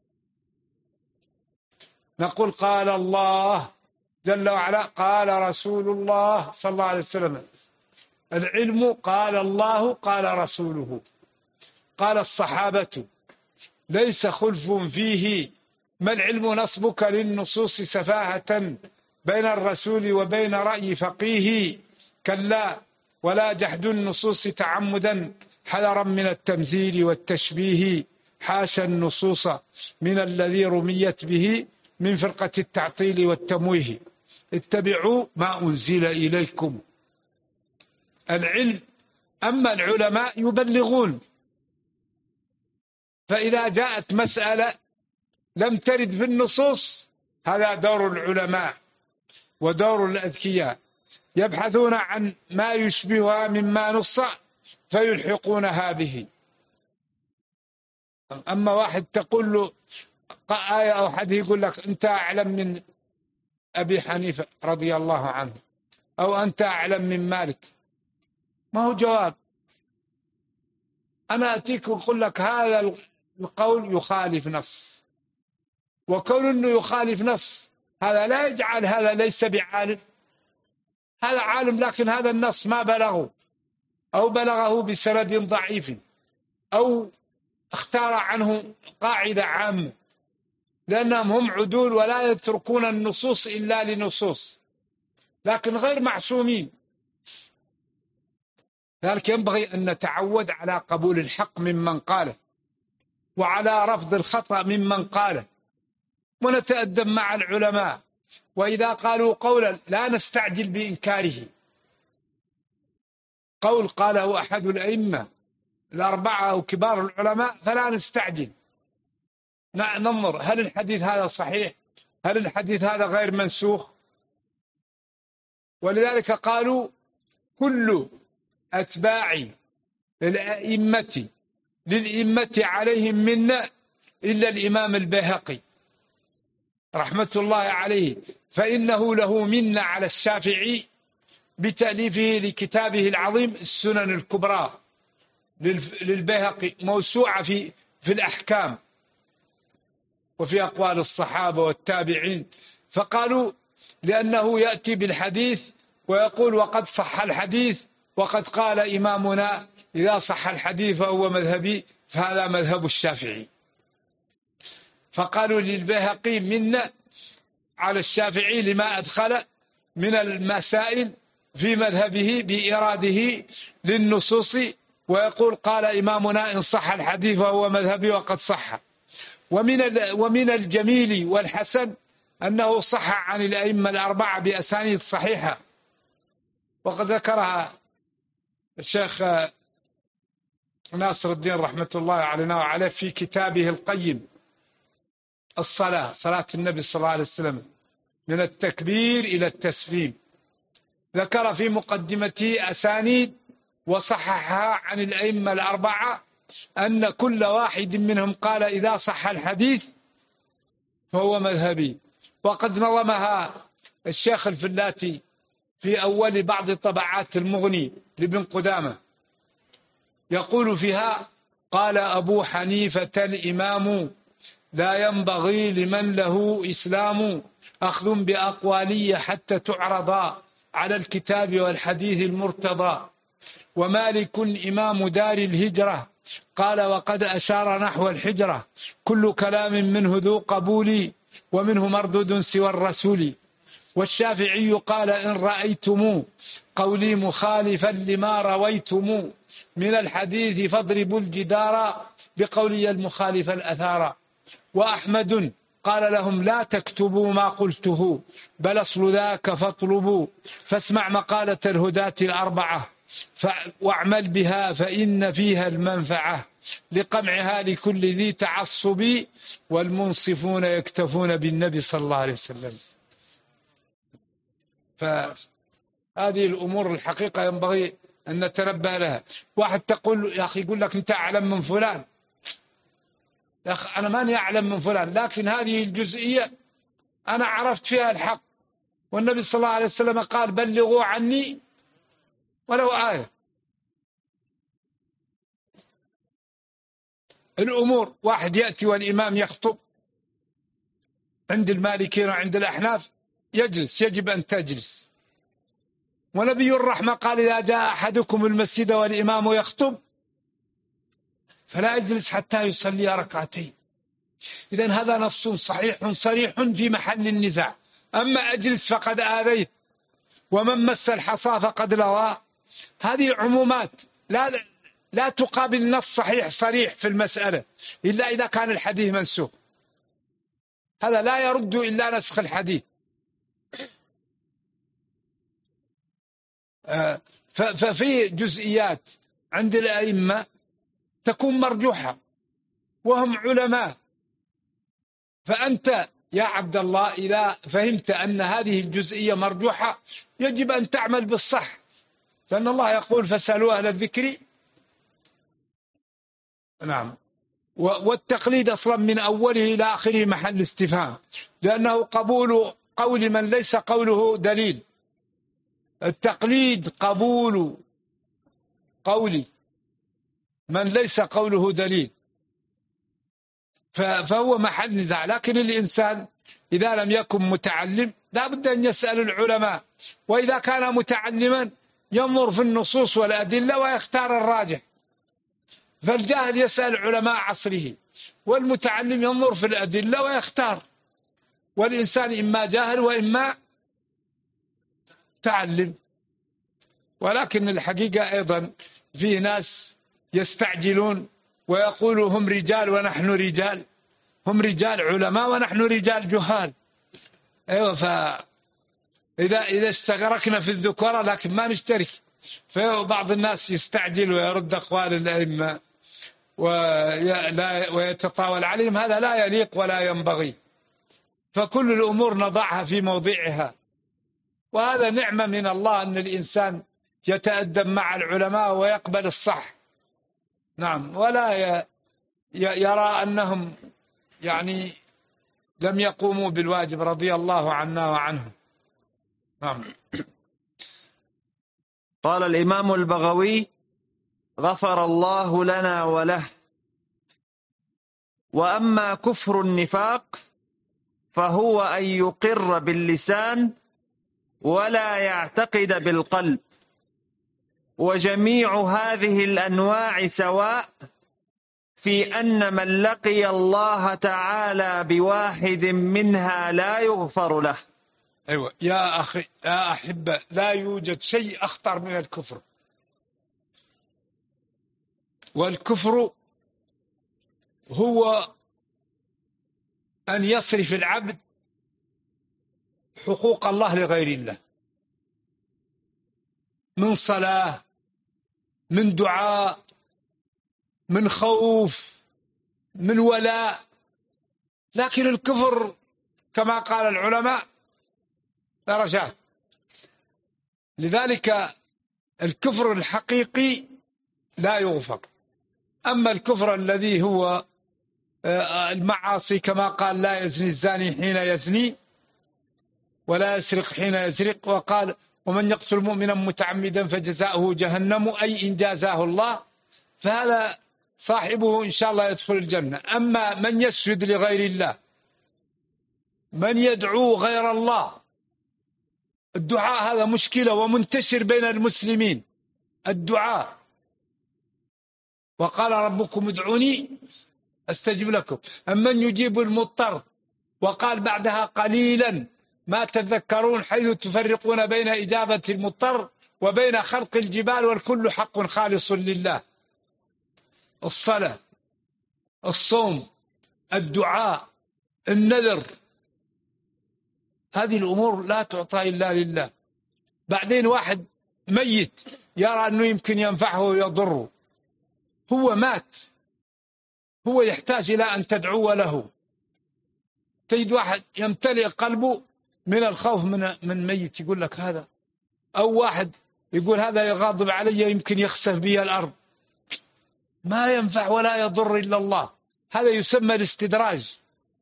نقول قال الله جل وعلا، قال رسول الله صلى الله عليه وسلم. العلم قال الله قال رسوله قال الصحابة، ليس خلف فيه. ما العلم نصبك للنصوص سفاهة بين الرسول وبين رأي فقيه، كلا ولا جحد النصوص تعمدا حذرا من التمثيل والتشبيه، حاشا النصوص من الذي رميت به من فرقة التعطيل والتمويه، اتبعوا ما أنزل إليكم. العلم، أما العلماء يبلغون، فإذا جاءت مسألة لم ترد في النصوص هذا دور العلماء ودور الأذكياء، يبحثون عن ما يشبهها مما نص فيلحقونها به. أما واحد تقول له آية أو حديث يقول لك أنت أعلم من أبي حنيفة رضي الله عنه، أو أنت أعلم من مالك، ما هو جواب. أنا أتيك وأقول لك هذا القول يخالف نص، وكون أنه يخالف نص هذا لا يجعل هذا ليس بعالم، هذا عالم، لكن هذا النص ما بلغه أو بلغه بسند ضعيف أو اختار عنه قاعدة عامة، لأنهم هم عدول ولا يتركون النصوص إلا لنصوص، لكن غير معصومين. لذلك ينبغي أن نتعود على قبول الحق ممن قاله، وعلى رفض الخطأ ممن قاله، ونتأدب مع العلماء، وإذا قالوا قولا لا نستعجل بإنكاره، قول قاله أحد الأئمة الأربعة أو كبار العلماء فلا نستعجل، ننظر هل الحديث هذا صحيح، هل الحديث هذا غير منسوخ. ولذلك قالوا كل أتباع الأئمة للأئمة عليهم منا إلا الإمام البيهقي رحمة الله عليه، فإنه له منا على الشافعي بتأليفه لكتابه العظيم السنن الكبرى للبيهقي، موسوعة في الأحكام وفي أقوال الصحابة والتابعين. فقالوا لأنه يأتي بالحديث ويقول وقد صح الحديث، وقد قال إمامنا إذا صح الحديث فهو مذهبي، فهذا مذهب الشافعي. فقالوا للبيهقي منا على الشافعي لما أدخل من المسائل في مذهبه بإراده للنصوص، ويقول قال إمامنا إن صح الحديث فهو مذهبي وقد صح. ومن الجميل والحسن أنه صح عن الأئمة الأربعة بأسانيد صحيحة، وقد ذكرها الشيخ ناصر الدين رحمة الله علينا وعليه في كتابه القيم الصلاة، صلاة النبي صلى الله عليه وسلم من التكبير إلى التسليم، ذكر في مقدمته أسانيد وصححها عن الأئمة الأربعة أن كل واحد منهم قال إذا صح الحديث فهو مذهبي. وقد نظمها الشيخ الفلاتي في أول بعض طبعات المغني لابن قدامة، يقول فيها قال أبو حنيفة الإمام لا ينبغي لمن له إسلام أخذ بأقوالي حتى تعرض على الكتاب والحديث المرتضى، ومالك إمام دار الهجرة قال وقد أشار نحو الحجرة كل كلام منه ذو قبول ومنه مردود سوى الرسول، والشافعي قال إن رأيتم قولي مخالفا لما رويتم من الحديث فاضربوا الجدار بقولي المخالف الأثار، وأحمد قال لهم لا تكتبوا ما قلته بل أصل ذاك فاطلبوا، فاسمع مقالة الهداة الأربعة واعمل بها فإن فيها المنفعة لقمعها لكل ذي تعصب، والمنصفون يكتفون بالنبي صلى الله عليه وسلم. فهذه الأمور الحقيقة ينبغي أن نتنبه لها. واحد تقول يا أخي يقول لك أنت أعلم من فلان، يا أخي أنا ماني أعلم من فلان، لكن هذه الجزئية أنا عرفت فيها الحق، والنبي صلى الله عليه وسلم قال بلغوا عني ولو آية. الأمور واحد يأتي والإمام يخطب عند المالكين وعند الأحناف يجلس، يجب أن تجلس، ونبي الرحمة قال إذا جاء أحدكم المسجد والإمام يخطب فلا يجلس حتى يصلي ركعتين. إذن هذا نص صحيح صريح في محل النزاع. أما أجلس فقد آذيت ومن مس الحصى فقد لوى، هذه عمومات لا تقابل نص صحيح صريح في المسألة إلا إذا كان الحديث منسوخ، هذا لا يرد إلا نسخ الحديث. ففي جزئيات عند الأئمة تكون مرجوحة وهم علماء، فأنت يا عبد الله إذا فهمت أن هذه الجزئية مرجوحة يجب أن تعمل بالصح، لأن الله يقول فاسألوا أهل الذكر. نعم. والتقليد أصلا من أوله إلى آخره محل استفهام، لأنه قبول قول من ليس قوله دليل. التقليد قبول قول من ليس قوله دليل، فهو محل نزاع. لكن الإنسان إذا لم يكن متعلم لا بد أن يسأل العلماء، وإذا كان متعلما ينظر في النصوص والأدلة ويختار الراجح. فالجاهل يسأل علماء عصره، والمتعلم ينظر في الأدلة ويختار، والإنسان إما جاهل وإما تعلم. ولكن الحقيقة أيضا فيه ناس يستعجلون ويقولوا هم رجال ونحن رجال، هم رجال علماء ونحن رجال جهال. أيوة، فإذا اشتركنا في الذكورة لكن ما نشترك فبعض الناس يستعجل ويرد أقوال الأئمة ويتطاول عليهم، هذا لا يليق ولا ينبغي. فكل الأمور نضعها في موضعها، وهذا نعمة من الله أن الإنسان يتأدب مع العلماء ويقبل الصح. نعم، ولا يرى أنهم يعني لم يقوموا بالواجب، رضي الله عنا وعنهم. نعم. قال الإمام البغوي غفر الله لنا وله: وأما كفر النفاق فهو أن يقر باللسان ولا يعتقد بالقلب، وجميع هذه الأنواع سواء في أن من لقي الله تعالى بواحد منها لا يغفر له. أيوة يا أخي يا أحبة، لا يوجد شيء أخطر من الكفر. والكفر هو أن يصرف العبد حقوق الله لغير الله، من صلاة، من دعاء، من خوف، من ولاء. لكن الكفر كما قال العلماء درجات. لذلك الكفر الحقيقي لا يغفر. أما الكفر الذي هو المعاصي كما قال: لا يزني الزاني حين يزني ولا يسرق حين يسرق، وقال: ومن يقتل مؤمنا متعمدا فجزاؤه جهنم، أي إن جازاه الله، فهذا صاحبه إن شاء الله يدخل الجنة. أما من يسجد لغير الله، من يدعو غير الله، الدعاء هذا مشكلة ومنتشر بين المسلمين، الدعاء. وقال ربكم ادعوني أستجب لكم. أمن يجيب المضطر، وقال بعدها قليلا ما تذكرون، حيث تفرقون بين إجابة المضطر وبين خلق الجبال، والكل حق خالص لله. الصلاة، الصوم، الدعاء، النذر، هذه الأمور لا تعطى إلا لله. بعدين واحد ميت يرى أنه يمكن ينفعه ويضره، هو مات، هو يحتاج إلى أن تدعو له. تجد واحد يمتلئ قلبه من الخوف من ميت، يقول لك هذا، أو واحد يقول هذا يغاضب علي يمكن يخسف بي الأرض. ما ينفع ولا يضر إلا الله. هذا يسمى الاستدراج.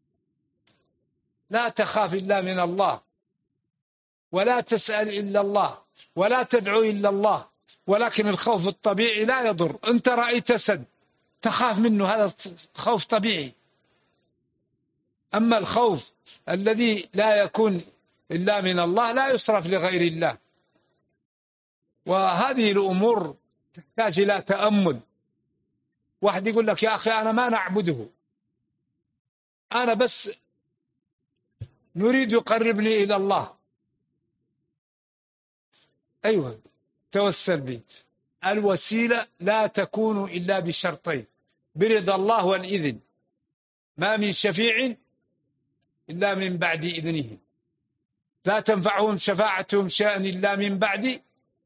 لا تخاف إلا من الله، ولا تسأل إلا الله، ولا تدعو إلا الله. ولكن الخوف الطبيعي لا يضر. أنت رأيت سد تخاف منه، هذا خوف طبيعي. أما الخوف الذي لا يكون إلا من الله لا يصرف لغير الله. وهذه الأمور تحتاج إلى تأمل. واحد يقول لك يا أخي أنا ما نعبده، أنا بس نريد يقربني إلى الله. أيوة، توسل به. الوسيلة لا تكون إلا بشرطين: برضا الله والإذن. ما من شفيع إلا من بعد إذنه، لا تنفعهم شفاعتهم شيئا إلا من بعد.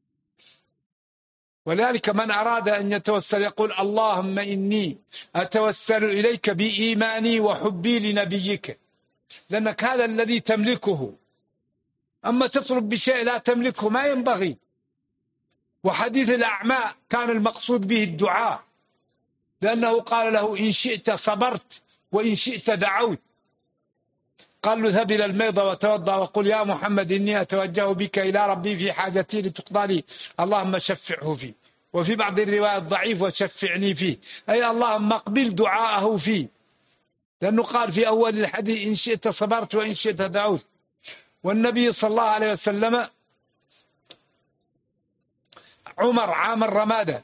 ولذلك من أراد أن يتوسل يقول: اللهم إني أتوسل إليك بإيماني وحبي لنبيك، لأنك هذا الذي تملكه. أما تطلب بشيء لا تملكه ما ينبغي. وحديث الأعمى كان المقصود به الدعاء، لأنه قال له: إن شئت صبرت وإن شئت دعوت. قال له: اذهب إلى الميضة وتوضأ وقل: يا محمد إني أتوجه بك إلى ربي في حاجتي لتقضى لي، اللهم شفعه فيه. وفي بعض الروايات ضعيف: وشفعني فيه، أي اللهم اقبل دعاءه فيه، لأنه قال في أول الحديث: إن شئت صبرت وإن شئت دعوت. والنبي صلى الله عليه وسلم عمر عام الرمادة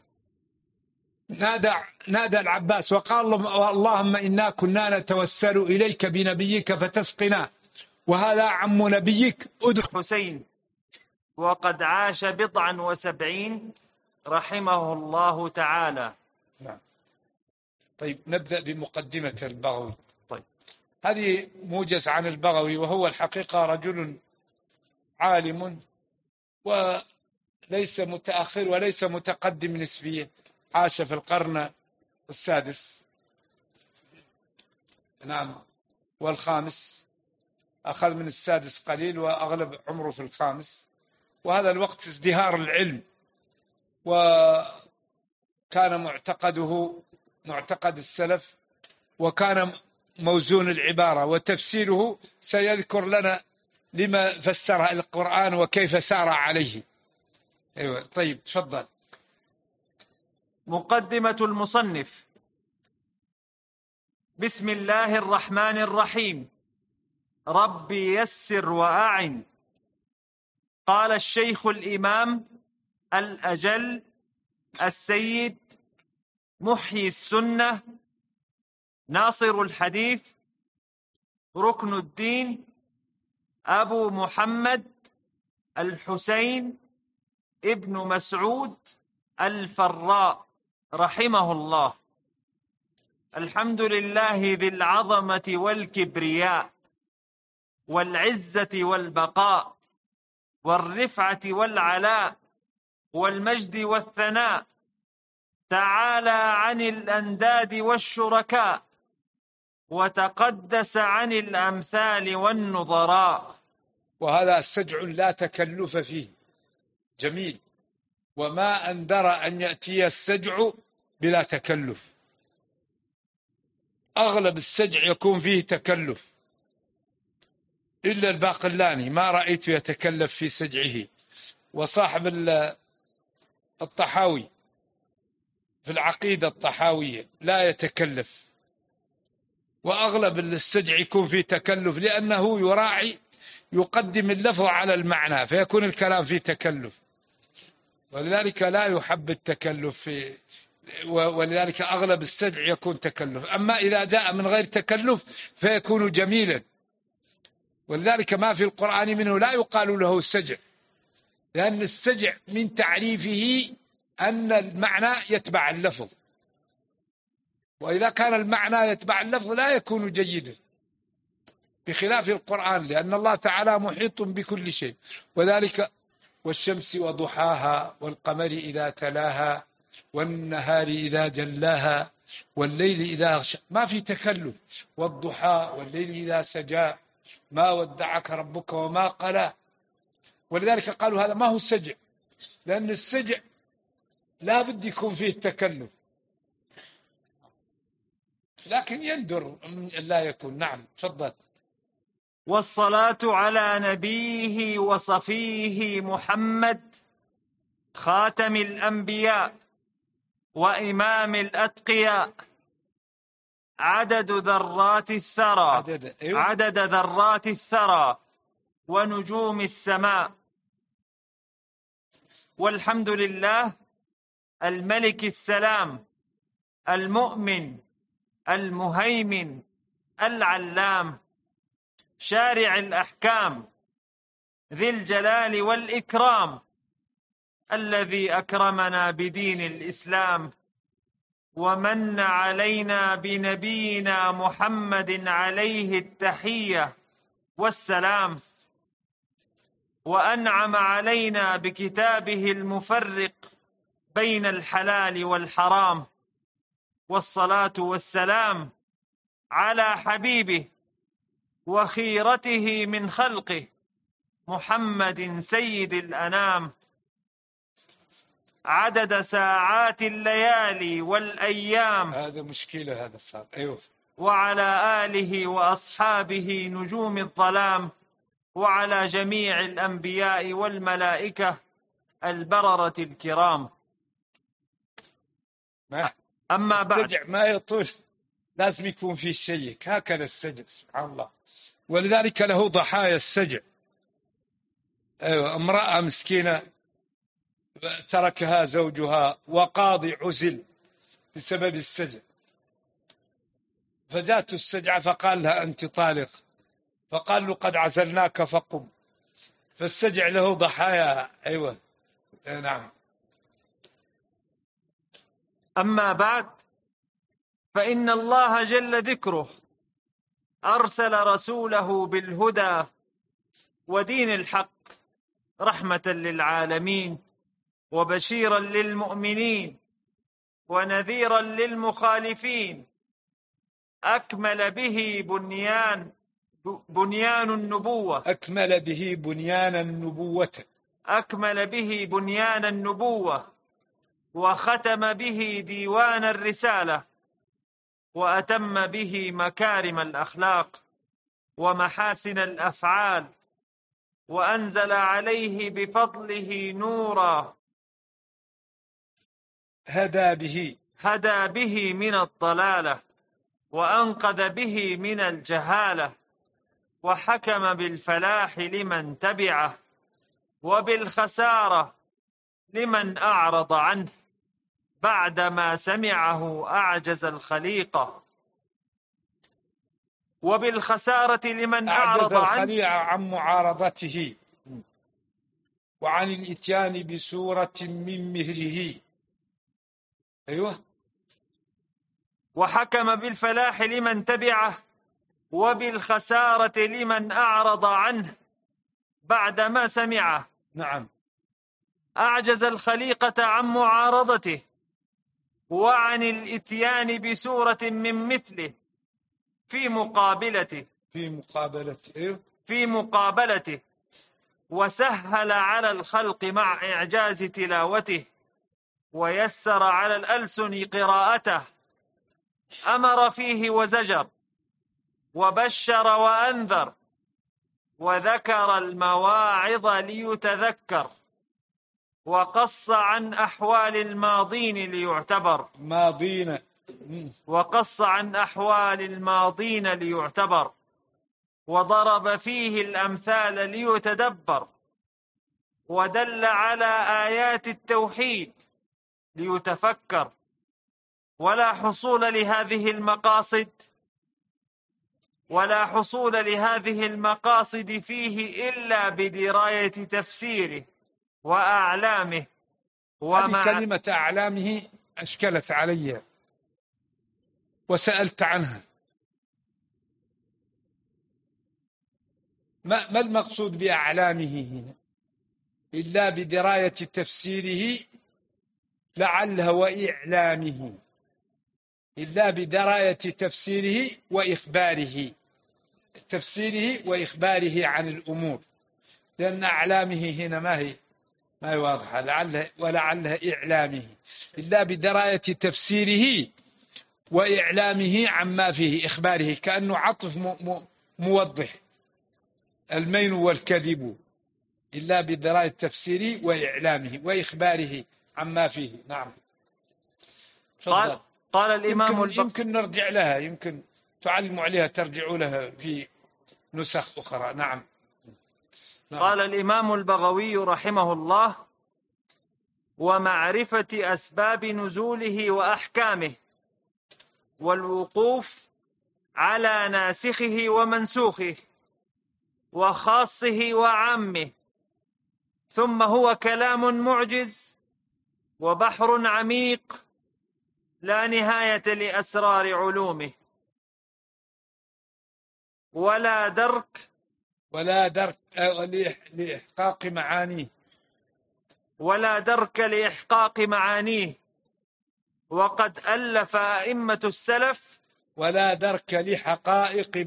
نادى العباس وقال: اللهم إنا كنا نتوسل إليك بنبيك فتسقنا، وهذا عم نبيك أدعو. حسين وقد عاش 79 رحمه الله تعالى. نعم. طيب نبدأ بمقدمة البغوي. طيب، هذه موجز عن البغوي، وهو الحقيقة رجل عالم ليس متأخر وليس متقدم نسبيا، عاش في القرن السادس نعم والخامس، أخذ من السادس قليل وأغلب عمره في الخامس، وهذا الوقت ازدهار العلم، وكان معتقده معتقد السلف، وكان موزون العبارة، وتفسيره سيذكر لنا لما فسر القرآن وكيف سار عليه. أيوة طيب تفضل. مقدمة المصنف. بسم الله الرحمن الرحيم. ربي يسر وأعن. قال الشيخ الإمام الأجل السيد محيي السنة ناصر الحديث ركن الدين أبو محمد الحسين ابن مسعود الفراء رحمه الله: الحمد لله ذي العظمة والكبرياء والعزة والبقاء والرفعة والعلاء والمجد والثناء، تعالى عن الأنداد والشركاء، وتقدس عن الأمثال والنظراء. وهذا سجع لا تكلف فيه، جميل، وما أندر أن يأتي السجع بلا تكلف. أغلب السجع يكون فيه تكلف، إلا الباقلاني ما رأيت يتكلف في سجعه، وصاحب الطحاوي في العقيدة الطحاوية لا يتكلف. وأغلب السجع يكون فيه تكلف، لأنه يراعي يقدم اللفظ على المعنى، فيكون الكلام فيه تكلف، ولذلك لا يحب التكلف ولذلك أغلب السجع يكون تكلف. أما إذا جاء من غير تكلف فيكون جميلا، ولذلك ما في القرآن منه لا يقال له سجع، لأن السجع من تعريفه أن المعنى يتبع اللفظ، وإذا كان المعنى يتبع اللفظ لا يكون جيدا، بخلاف القرآن، لأن الله تعالى محيط بكل شيء. وذلك والشمس وضحاها والقمر إذا تلاها والنهار إذا جلاها والليل إذا أغشى، ما في تكلف. والضحى والليل إذا سجى ما ودعك ربك وما قلى. ولذلك قالوا هذا ما هو السجع، لأن السجع لا بد يكون فيه تكلف، لكن يندر لا يكون. نعم تفضل. والصلاة على نبيه وصفيه محمد خاتم الأنبياء وإمام الأتقياء، عدد ذرات الثرى عدد ذرات الثرى ونجوم السماء. والحمد لله الملك السلام المؤمن المهيمن العلام، شارع الأحكام ذي الجلال والإكرام، الذي أكرمنا بدين الإسلام، ومن علينا بنبينا محمد عليه التحية والسلام، وأنعم علينا بكتابه المفرق بين الحلال والحرام. والصلاة والسلام على حبيبه وخيرته من خلقه محمد سيد الأنام، عدد ساعات الليالي والأيام. هذا مشكلة هذا صار. أيوه. وعلى آله وأصحابه نجوم الظلام، وعلى جميع الأنبياء والملائكة البررة الكرام. أما بعد، السجع ما يطول، لازم يكون فيه شيء، هكذا السجع سبحان الله. ولذلك له ضحايا السجع. أيوة، امرأة مسكينة تركها زوجها وقاضي عزل بسبب السجع، فجاءت السجعة فقال لها أنت طالق، فقال له قد عزلناك فقم. فالسجع له ضحايا. أيوة نعم. أما بعد، فإن الله جل ذكره أرسل رسوله بالهدى ودين الحق رحمة للعالمين، وبشيرا للمؤمنين ونذيرا للمخالفين، أكمل به بنيان النبوة أكمل به بنيان النبوة أكمل به بنيان النبوة وختم به ديوان الرسالة، وأتم به مكارم الأخلاق ومحاسن الأفعال، وأنزل عليه بفضله نورا هدى به من الضلالة، وأنقذ به من الجهالة، وحكم بالفلاح لمن تبعه، وبالخسارة لمن أعرض عنه، بعدما سمعه أعجز الخليقة. وبالخسارة لمن أعرض عنه عن معارضته وعن الإتيان بسورة من مثله. أيوه. وحكم بالفلاح لمن تبعه، وبالخسارة لمن أعرض عنه بعدما سمعه. نعم. أعجز الخليقة عن معارضته وعن الإتيان بسورة من مثله في مقابلته، وسهل على الخلق مع إعجاز تلاوته، ويسر على الألسن قراءته، أمر فيه وزجر، وبشر وأنذر، وذكر المواعظ ليتذكر، وقص عن أحوال الماضين ليعتبر، وضرب فيه الأمثال ليتدبر، ودل على آيات التوحيد ليتفكر. ولا حصول لهذه المقاصد فيه إلا بدراية تفسيره وأعلامه. هذه كلمة أعلامه أشكلت علي وسألت عنها. ما المقصود بأعلامه هنا؟ إلا بدراية تفسيره لعله وإعلامه، إلا بدراية تفسيره وإخباره عن الأمور، لأن أعلامه هنا ما هي واضحة، ولعله إعلامه، إلا بدراية تفسيره وإعلامه عما فيه، إخباره، كأنه عطف موضح، المين والكذب، إلا بدراية تفسيره وإعلامه وإخباره عما فيه. نعم. قال الإمام يمكن نرجع لها، يمكن تعلموا عليها، ترجعوا لها في نسخ أخرى. نعم. قال الإمام البغوي رحمه الله: ومعرفة أسباب نزوله وأحكامه، والوقوف على ناسخه ومنسوخه، وخاصه وعامه. ثم هو كلام معجز وبحر عميق لا نهاية لأسرار علومه، ولا درك لإحقاق معانيه. وقد ألف أئمة السلف ولا درك لحقائق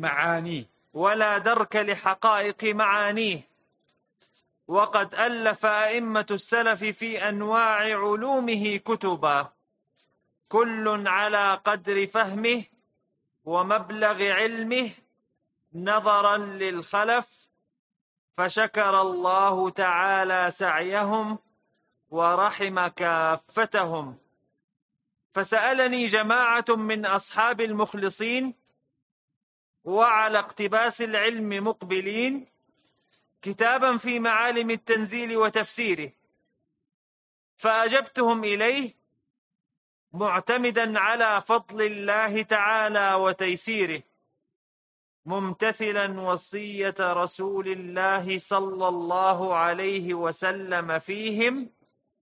معانيه. وقد ألف أئمة السلف في أنواع علومه كتبا، كل على قدر فهمه ومبلغ علمه، نظرا للخلف، فشكر الله تعالى سعيهم ورحم كافتهم. فسألني جماعة من أصحاب المخلصين وعلى اقتباس العلم مقبلين كتابا في معالم التنزيل وتفسيره، فأجبتهم إليه معتمدا على فضل الله تعالى وتيسيره، ممتثلا وصية رسول الله صلى الله عليه وسلم فيهم،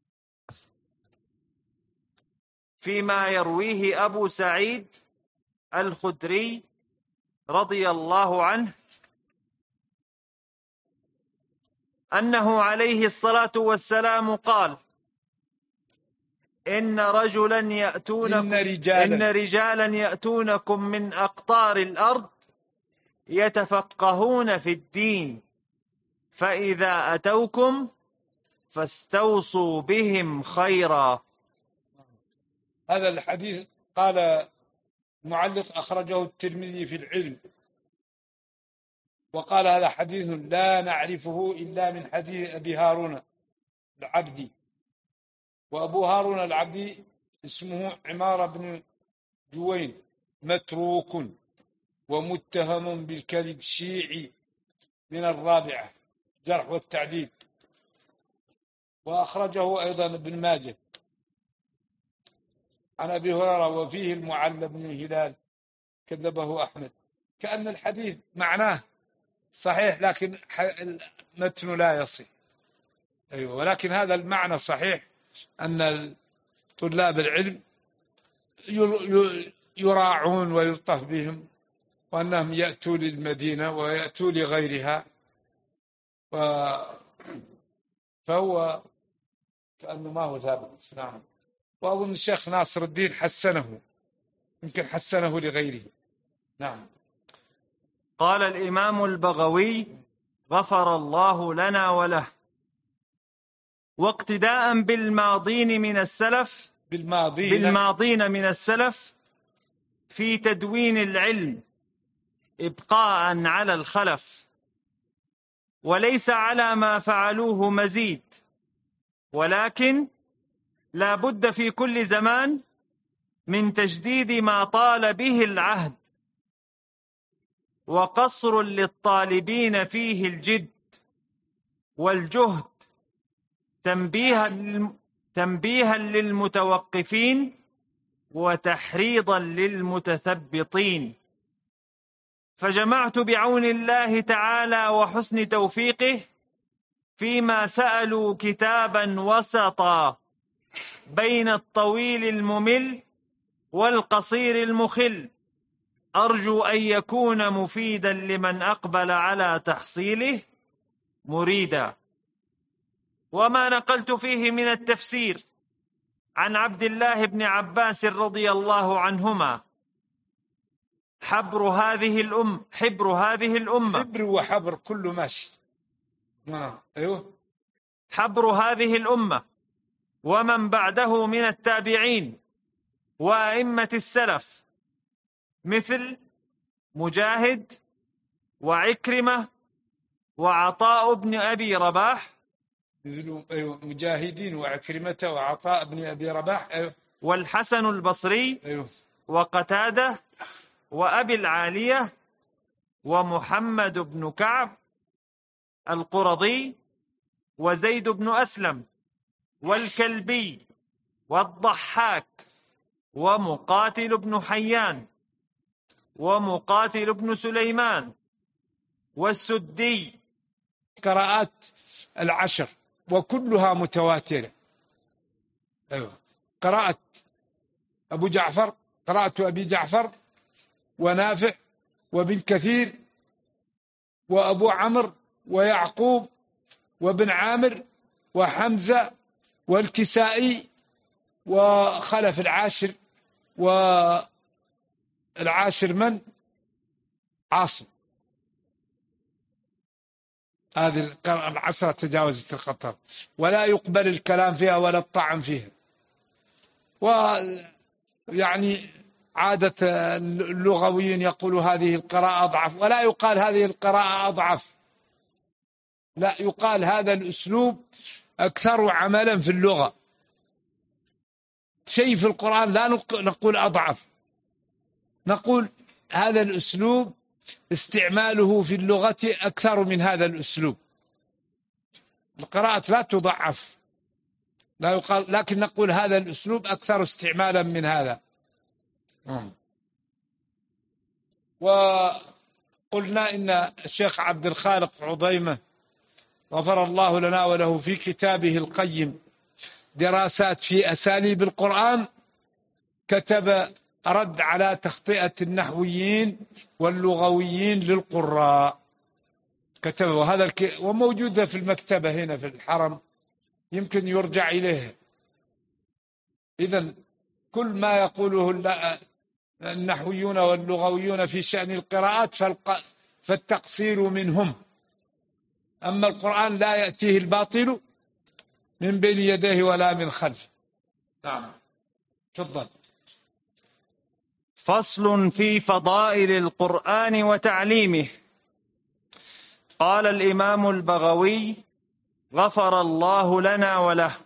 فيما يرويه أبو سعيد الخدري رضي الله عنه أنه عليه الصلاة والسلام قال: إن رجالا يأتونكم من أقطار الأرض يتفقهون في الدين فإذا أتوكم فاستوصوا بهم خيرا. هذا الحديث قال معلق أخرجه الترمذي في العلم، وقال هذا حديث لا نعرفه إلا من حديث أبي هارون العبدي. وأبو هارون العبدي اسمه عمارة بن جوين، متروك ومتهم بالكذب، شيعي من الرابعة، جرح والتعديل. وأخرجه أيضا ابن ماجه عن أبي هريرة، وفيه المعلى بن هلال كذبه أحمد. كأن الحديث معناه صحيح لكن المتن لا يصح. أيوة، ولكن هذا المعنى صحيح، أن طلاب العلم يراعون ويلطف بهم، وأنهم يأتوا للمدينة ويأتوا لغيرها، فهو كأنه ما هو ثابت. نعم. وأظن الشيخ ناصر الدين حسنه، يمكن حسنه لغيره. نعم. قال الإمام البغوي غفر الله لنا وله: واقتداء بالماضين من السلف في تدوين العلم إبقاء على الخلف، وليس على ما فعلوه مزيد، ولكن لا بد في كل زمان من تجديد ما طال به العهد، وقصر للطالبين فيه الجد والجهد، تنبيها للمتوقفين وتحريضا للمتثبطين. فجمعت بعون الله تعالى وحسن توفيقه فيما سألوا كتابا وسطا بين الطويل الممل والقصير المخل، أرجو أن يكون مفيدا لمن أقبل على تحصيله مريدا. وما نقلت فيه من التفسير عن عبد الله بن عباس رضي الله عنهما حبر هذه الأمة حبر وحبر كله ماشي. أيوه. حبر هذه الأمة ومن بعده من التابعين وأئمة السلف، مثل مجاهد وعكرمة وعطاء بن أبي رباح. أيوه، مجاهدين وعكرمة وعطاء بن أبي رباح. أيوه. والحسن البصري. أيوه. وقتادة وأبي العالية ومحمد بن كعب القرظي وزيد بن أسلم والكلبي والضحاك ومقاتل بن حيان ومقاتل بن سليمان والسدي. قراءات العشر وكلها متواترة. أيوة. قراءة أبو جعفر، قراءة أبي جعفر ونافع وابن كثير وأبو عمرو ويعقوب وابن عامر وحمزة والكسائي وخلف العاشر، والعاشر من؟ عاصم. هذه العشرة تجاوزت الخطر، ولا يقبل الكلام فيها ولا الطعن فيها. ويعني عادة اللغويين يقولوا هذه القراءة أضعف، ولا يقال هذه القراءة أضعف، لا، يقال هذا الأسلوب أكثر عملا في اللغة. شيء في القرآن لا نقول أضعف، نقول هذا الأسلوب استعماله في اللغة أكثر من هذا الأسلوب. القراءة لا تضعف، لا يقال، لكن نقول هذا الأسلوب أكثر استعمالا من هذا. وقلنا إن الشيخ عبد الخالق عضيمة غفر الله لنا وله في كتابه القيم دراسات في أساليب القرآن كتب رد على تخطئة النحويين واللغويين للقراء، كتبه هذا وموجودة في المكتبة هنا في الحرم، يمكن يرجع إليها. إذن كل ما يقوله النحويون واللغويون في شأن القراءات فالتقصير منهم. أما القرآن لا يأتيه الباطل من بين يديه ولا من خلفه. نعم، تفضل. فصل في فضائل القرآن وتعليمه. قال الإمام البغوي غفر الله لنا وله.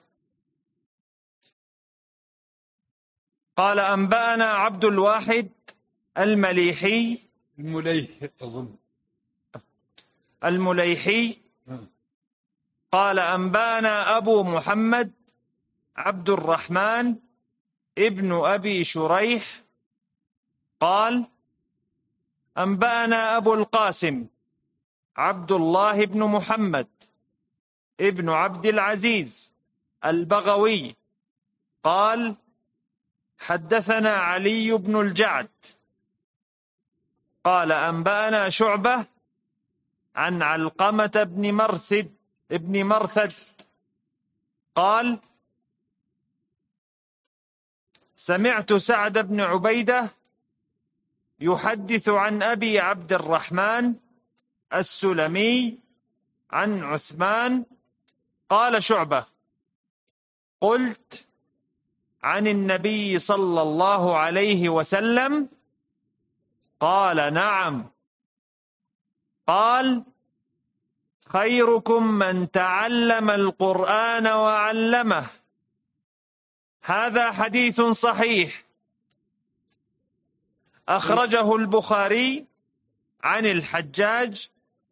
قال أنبأنا عبد الواحد المليحي قال أنبأنا أبو محمد عبد الرحمن ابن أبي شريح قال أنبأنا أبو القاسم عبد الله بن محمد ابن عبد العزيز البغوي قال حدثنا علي بن الجعد قال أنبأنا شعبة عن علقمة بن مرثد قال سمعت سعد بن عبيدة يحدث عن أبي عبد الرحمن السلمي عن عثمان قال شعبة قلت عن النبي صلى الله عليه وسلم قال نعم. قال خيركم من تعلم القرآن وعلمه. هذا حديث صحيح أخرجه البخاري عن الحجاج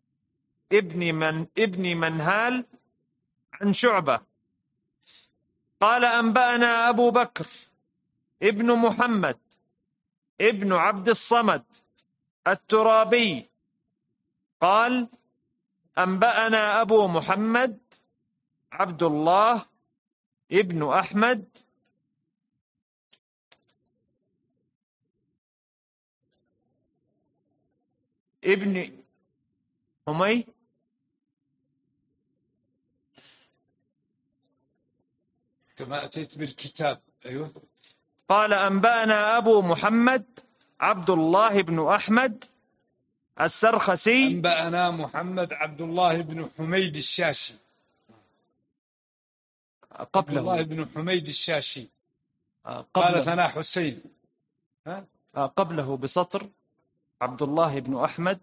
ابن منهال عن شعبة قال أنبأنا أبو بكر ابن محمد ابن عبد الصمد الترابي قال أنبأنا أبو محمد عبد الله ابن أحمد ابن همي كما أتيت بالكتاب. أيوة. قال أنبأنا أبو محمد عبد الله بن أحمد السرخسي أنبأنا محمد عبد الله بن حميد الشاشي عبد الله بن حميد الشاشي قال ثنا حسين قبله بسطر عبد الله بن أحمد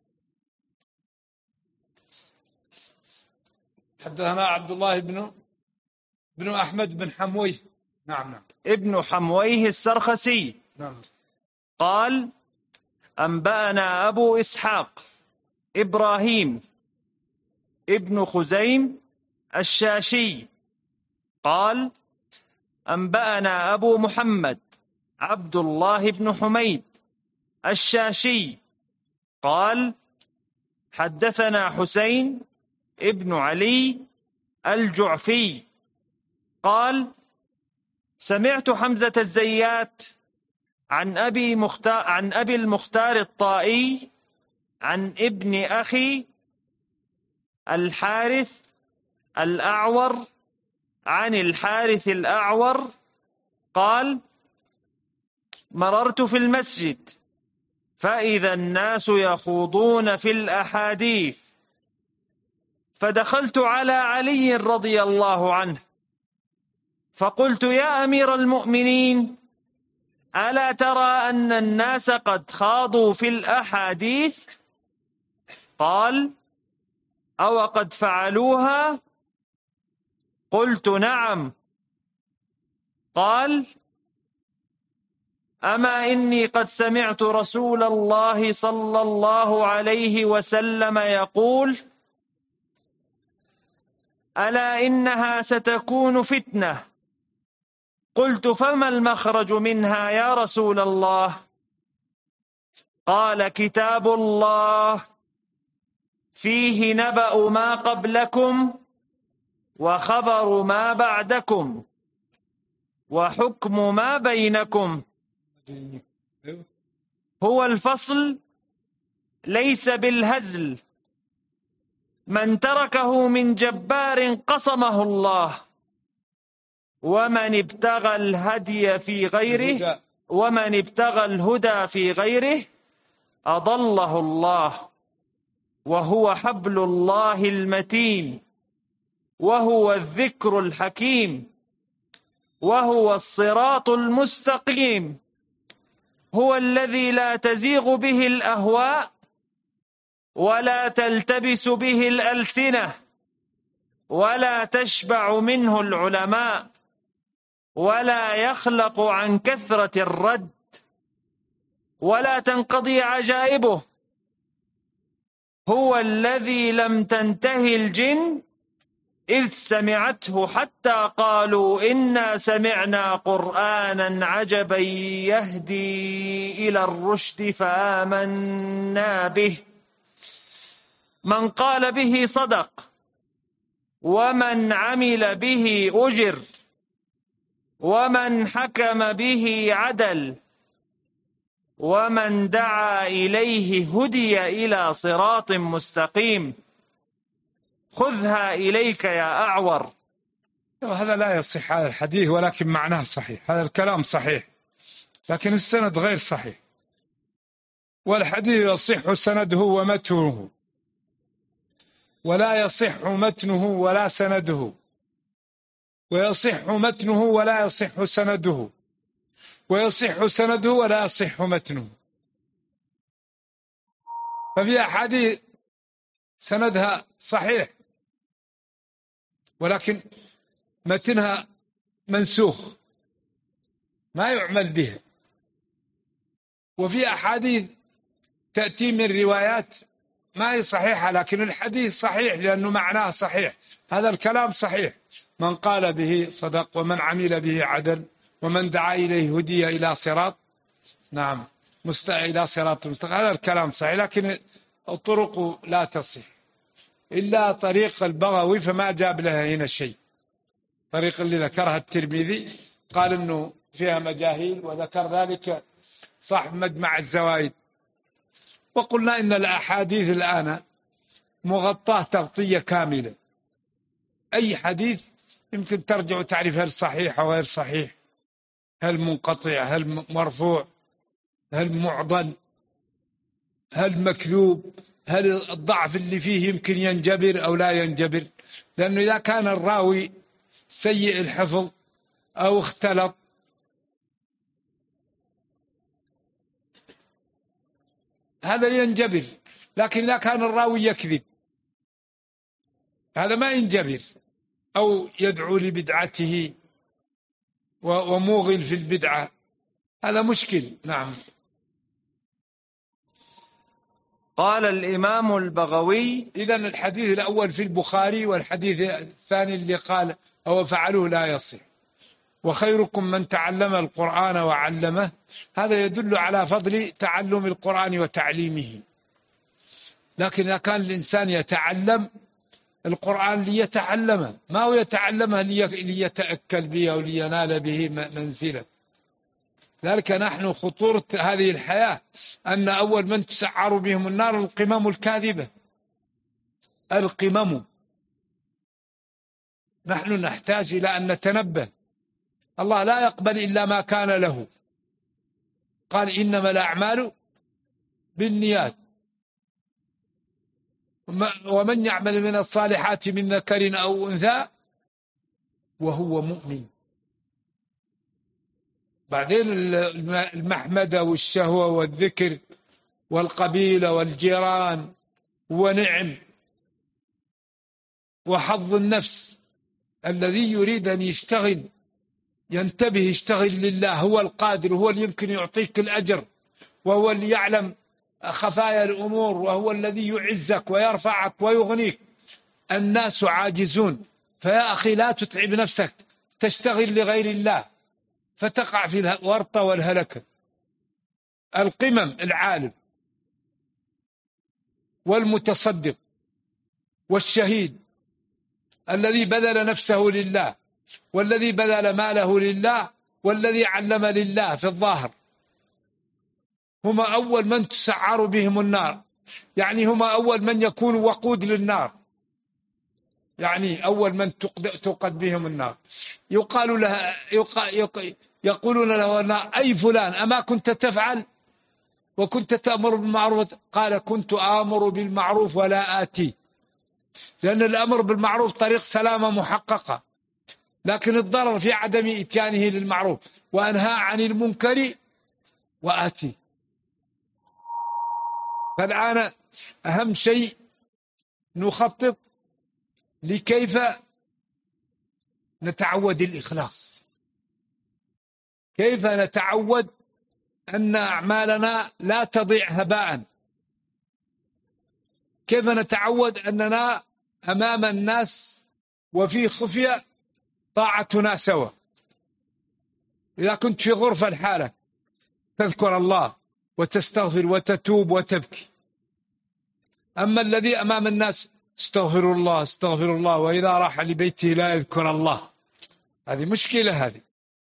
حدثنا عبد الله بن أحمد بن حمويه. نعم ابن حمويه السرخسي. نعم. قال أنبأنا أبو إسحاق إبراهيم ابن خزيم الشاشي قال أنبأنا أبو محمد عبد الله بن حميد الشاشي قال حدثنا حسين ابن علي الجعفي قال سمعت حمزة الزيات عن أبي المختار الطائي عن ابن أخي الحارث الأعور عن الحارث الأعور قال مررت في المسجد فإذا الناس يخوضون في الأحاديث فدخلت على علي رضي الله عنه فقلت يا أمير المؤمنين ألا ترى أن الناس قد خاضوا في الأحاديث؟ قال أو قد فعلوها؟ قلت نعم. قال أما إني قد سمعت رسول الله صلى الله عليه وسلم يقول ألا إنها ستكون فتنة. قلت فما المخرج منها يا رسول الله؟ قال كتاب الله فيه نبأ ما قبلكم وخبر ما بعدكم وحكم ما بينكم. هو الفصل ليس بالهزل، من تركه من جبار قصمه الله. ومن ابتغى الهدى في غيره أضله الله، وهو حبل الله المتين، وهو الذكر الحكيم، وهو الصراط المستقيم، هو الذي لا تزيغ به الأهواء ولا تلتبس به الألسنة ولا تشبع منه العلماء ولا يخلق عن كثرة الرد ولا تنقضي عجائبه، هو الذي لم تنتهي الجن إذ سمعته حتى قالوا إنا سمعنا قرآنا عجبا يهدي إلى الرشد فآمنا به، من قال به صدق، ومن عمل به أجر، ومن حكم به عدل، ومن دعا إليه هدي إلى صراط مستقيم. خذها إليك يا أعور. هذا لا يصح هذا الحديث، ولكن معناه صحيح، هذا الكلام صحيح لكن السند غير صحيح. والحديث يصح سنده ومتنه، ولا يصح متنه ولا سنده، ويصح متنه ولا يصح سنده، ويصح سنده ولا يصح متنه. ففي أحاديث سندها صحيح ولكن متنها منسوخ ما يعمل به، وفي أحاديث تأتي من روايات ما هي صحيحة لكن الحديث صحيح لأنه معناه صحيح. هذا الكلام صحيح، من قال به صدق، ومن عمل به عدل، ومن دعا إليه هدي إلى صراط إلى صراط مستقيم. هذا الكلام صحيح لكن الطرق لا تصح إلا طريق البغوي فما جاب لها هنا شيء. طريق اللي ذكرها الترمذي قال إنه فيها مجاهيل، وذكر ذلك صاحب مجمع الزوائد. وقلنا إن الأحاديث الآن مغطاة تغطية كاملة، أي حديث يمكن ترجع وتعرف هل صحيح أو غير صحيح، هل منقطع، هل مرفوع، هل معضل، هل مكذوب، هل الضعف اللي فيه يمكن ينجبر أو لا ينجبر. لأنه إذا كان الراوي سيء الحفظ أو اختلط هذا ينجبر، لكن إذا كان الراوي يكذب هذا ما ينجبر، أو يدعو لبدعته وموغل في البدعة، هذا مشكل. نعم. قال الإمام البغوي: إذن الحديث الأول في البخاري، والحديث الثاني اللي قال هو فعله لا يصح. وخيركم من تعلم القرآن وعلمه، هذا يدل على فضل تعلم القرآن وتعليمه. لكن إذا كان الإنسان يتعلم القرآن ليتعلمه، ما هو يتعلمه ليتأكل به أو لينال به منزلة. ذلك نحن خطورة هذه الحياة أن أول من تسعر بهم النار القمم الكاذبة، القمم. نحن نحتاج إلى أن نتنبه. الله لا يقبل إلا ما كان له، قال إنما الأعمال بالنيات، ومن يعمل من الصالحات من ذكر أو أنثى وهو مؤمن. بعدين المحمدة والشهوة والذكر والقبيلة والجيران ونعم وحظ النفس. الذي يريد أن يشتغل ينتبه، يشتغل لله، هو القادر، هو اللي يمكن يعطيك الأجر، وهو اللي يعلم خفايا الأمور، وهو الذي يعزك ويرفعك ويغنيك. الناس عاجزون، فيا أخي لا تتعب نفسك تشتغل لغير الله فتقع في الورطة والهلكة. القمم العالم والمتصدق والشهيد الذي بذل نفسه لله، والذي بذل ماله لله، والذي علم لله في الظاهر، هم أول من تسعر بهم النار، يعني هم أول من يكون وقود للنار. يعني أول من توقد بهم النار. يقال لها يقولون له أي فلان أما كنت تفعل وكنت تأمر بالمعروف؟ قال كنت آمر بالمعروف ولا آتي، لأن الأمر بالمعروف طريق سلامة محققة، لكن الضرر في عدم إتيانه للمعروف، وأنهى عن المنكر وآتي. فالآن أهم شيء نخطط لكيف نتعود الإخلاص، كيف نتعود أن أعمالنا لا تضيع هباء، كيف نتعود أننا أمام الناس وفي خفية طاعتنا سوا. إذا كنت في غرفة الحالة تذكر الله وتستغفر وتتوب وتبكي، أما الذي أمام الناس استغفر الله استغفر الله، وإذا راح لبيته لا يذكر الله، هذه مشكلة. هذه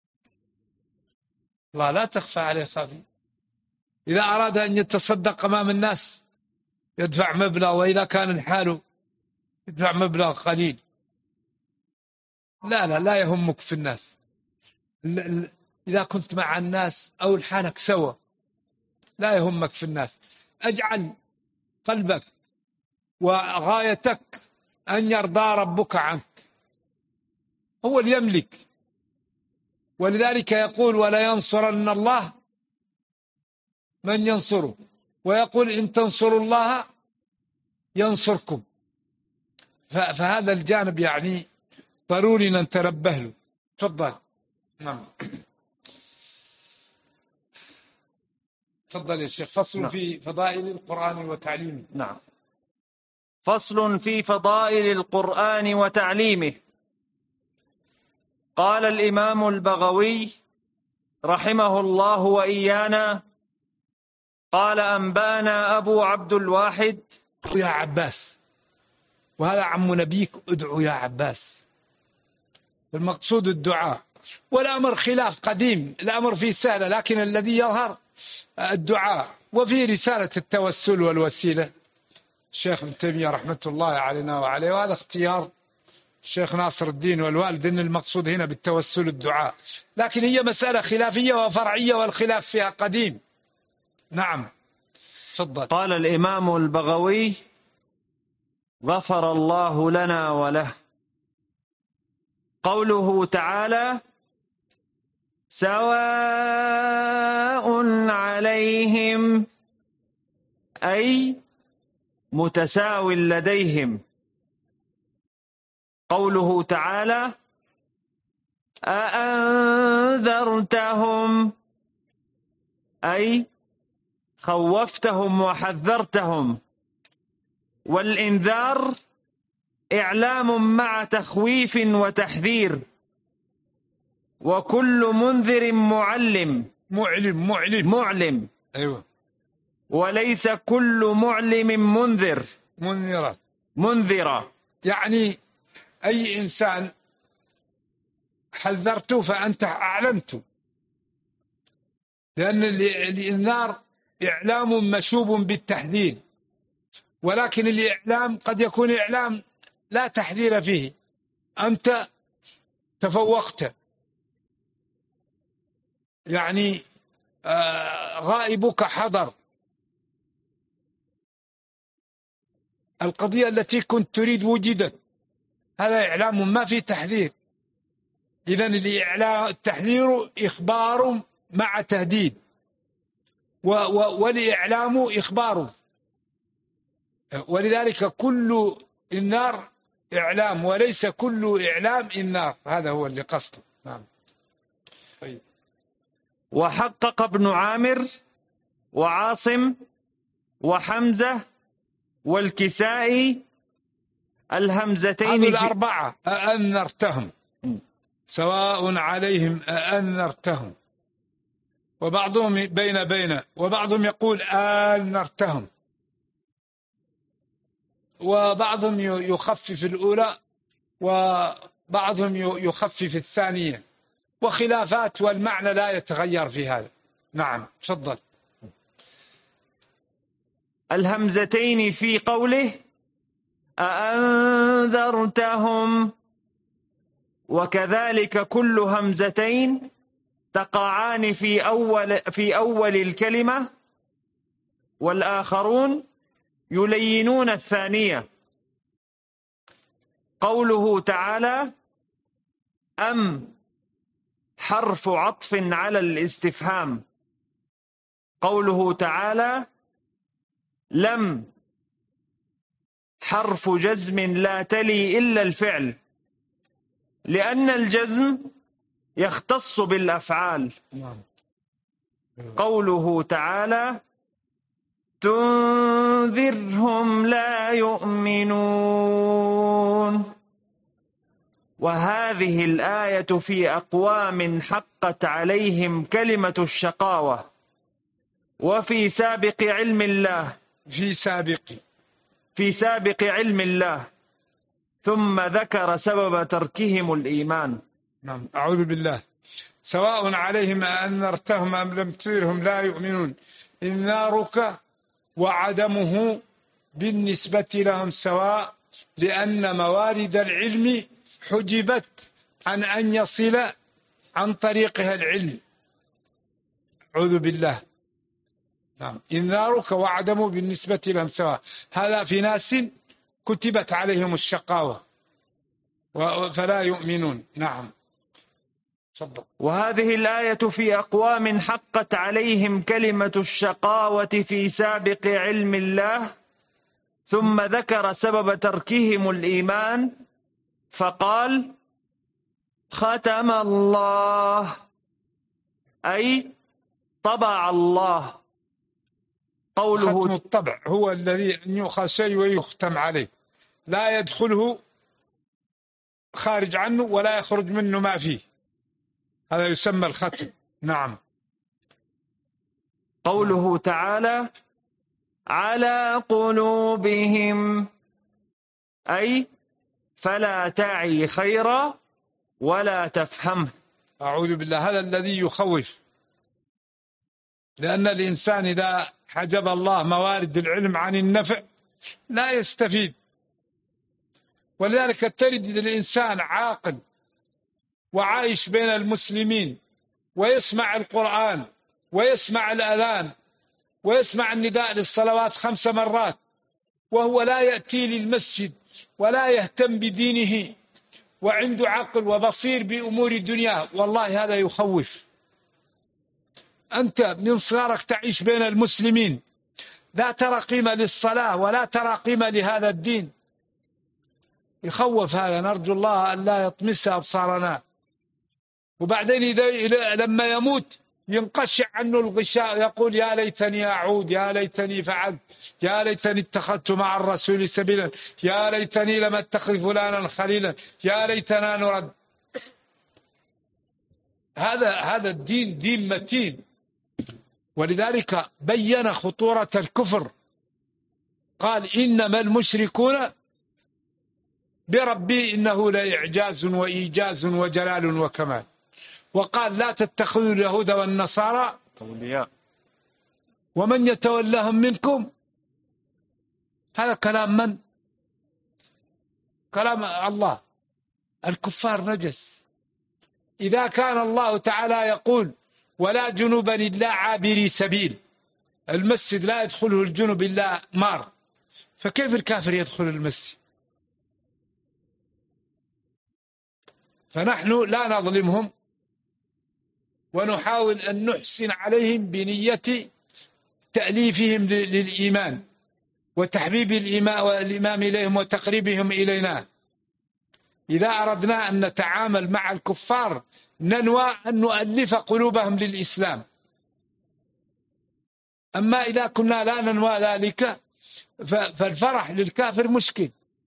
الله لا تخفى عليه خافية. إذا أراد أن يتصدق أمام الناس يدفع مبلغ، وإذا كان الحال يدفع مبلغ قليل. لا يهمك في الناس. إذا كنت مع الناس أو لحالك سوا لا يهمك في الناس. أجعل قلبك وغايتك أن يرضى ربك عنك، هو اللي يملك. ولذلك يقول ولا ينصرن الله من ينصره، ويقول إن تنصروا الله ينصركم. فهذا الجانب يعني ضروري نتنبه له. تفضل. نعم تفضل يا شيخ. فصل في فضائل القرآن وتعليمه. نعم. فصل في فضائل القرآن وتعليمه. قال الإمام البغوي رحمه الله وإيانا، قال أنبانا أبو عبد الواحد. يا عباس، وهذا عم نبيك، ادعو يا عباس. المقصود الدعاء، والأمر خلاف قديم، الأمر فيه سهل، لكن الذي يظهر الدعاء. وفي رسالة التوسل والوسيلة الشيخ ابن تيمية رحمة الله علينا وعليه، وهذا اختيار الشيخ ناصر الدين والوالد، أن المقصود هنا بالتوسل الدعاء، لكن هي مسألة خلافية وفرعية والخلاف فيها قديم. نعم تفضل. قال الإمام البغوي غفر الله لنا وله. قوله تعالى سواء عليهم أي متساو لديهم. قوله تعالى أأنذرتهم أي خوفتهم وحذرتهم. والإنذار إعلام مع تخويف وتحذير، وكل منذر معلم أيوة. وليس كل معلم منذرا. يعني أي إنسان حذرته فأنت أعلمت، لأن الإنذار إعلام مشوب بالتحذير، ولكن الإعلام قد يكون إعلام لا تحذير فيه، أنت تفوقت، يعني غائبك حضر، القضية التي كنت تريد وجدت، هذا إعلام ما في تحذير. إذن التحذير إخبار مع تهديد، والإعلام إخبار، ولذلك كل النار إعلام وليس كل إعلام النار، هذا هو اللي قصده. نعم. طيب. وحقق ابن عامر وعاصم وحمزة والكسائي الهمزتين هذه الأربعة أأنذرتهم سواء عليهم أأنذرتهم، وبعضهم بين وبعضهم يقول أنذرتهم، وبعضهم يخفف الأولى وبعضهم يخفف الثانية، وخلافات، والمعنى لا يتغير في هذا. نعم تفضل. الهمزتين في قوله أأنذرتهم. وكذلك كل همزتين تقعان في أول الكلمة، والآخرون يلينون الثانية. قوله تعالى أم حرف عطف على الاستفهام. قوله تعالى لم حرف جزم لا تلي إلا الفعل، لأن الجزم يختص بالأفعال. قوله تعالى تنذرهم لا يؤمنون. وهذه الآية في أقوام حقت عليهم كلمة الشقاوة وفي سابق علم الله في سابق علم الله، ثم ذكر سبب تركهم الإيمان. نعم، أعوذ بالله. سواء عليهم أنذرتهم أم لم تنذرهم لا يؤمنون. إنذارك وعدمه بالنسبة لهم سواء، لأن موارد العلم حجبت عن أن يصل عن طريقها العلم. أعوذ بالله. نعم، إنذارك وعدمه بالنسبة لهم سواء. هذا في ناس كتبت عليهم الشقاوة فلا يؤمنون. نعم. وهذه الآية في أقوام حقت عليهم كلمة الشقاوة في سابق علم الله، ثم ذكر سبب تركهم الإيمان فقال ختم الله، أي طبع الله. قوله ختم الطبع هو الذي أن يؤخذ شيء ويختم عليه، لا يدخله خارج عنه ولا يخرج منه ما فيه، هذا يسمى الختم. نعم. قوله تعالى على قلوبهم، أي فلا تعي خيرا ولا تفهمه. أعوذ بالله. هذا الذي يخوف، لأن الإنسان إذا حجب الله موارد العلم عن النفع لا يستفيد. ولذلك تجد الإنسان عاقل وعايش بين المسلمين ويسمع القرآن ويسمع الأذان ويسمع النداء للصلوات 5 مرات، وهو لا يأتي للمسجد ولا يهتم بدينه، وعنده عقل وبصير بأمور دنياه. والله هذا يخوف. أنت من صغرك تعيش بين المسلمين، لا ترى قيمة للصلاة ولا ترى قيمة لهذا الدين. يخوف هذا. نرجو الله أن لا يطمس أبصارنا. وبعدين لما يموت ينقشع عنه الغشاء، يقول يا ليتني أعود، يا ليتني فعلت، يا ليتني اتخذت مع الرسول سبيلا، يا ليتني لم اتخذ فلانا خليلا، يا ليتنا نرد. هذا الدين دين متين. ولذلك بين خطورة الكفر، قال إنما المشركون بربي إنه لإعجاز وإيجاز وجلال وكمال. وقال لا تتخذوا اليهود والنصارى أولياء ومن يتولهم منكم. هذا كلام من؟ كلام الله. الكفار نجس. إذا كان الله تعالى يقول ولا جنوبا إلا عابري سبيل، المسجد لا يدخله الجنوب إلا مار، فكيف الكافر يدخل المسجد؟ فنحن لا نظلمهم، ونحاول أن نحسن عليهم بنية تأليفهم للإيمان وتحبيب الإمام إليهم وتقريبهم إلينا. إذا أردنا أن نتعامل مع الكفار ننوى أن نؤلف قلوبهم للإسلام. أما إذا كنا لا ننوى ذلك فالفرح للكافر مشكل.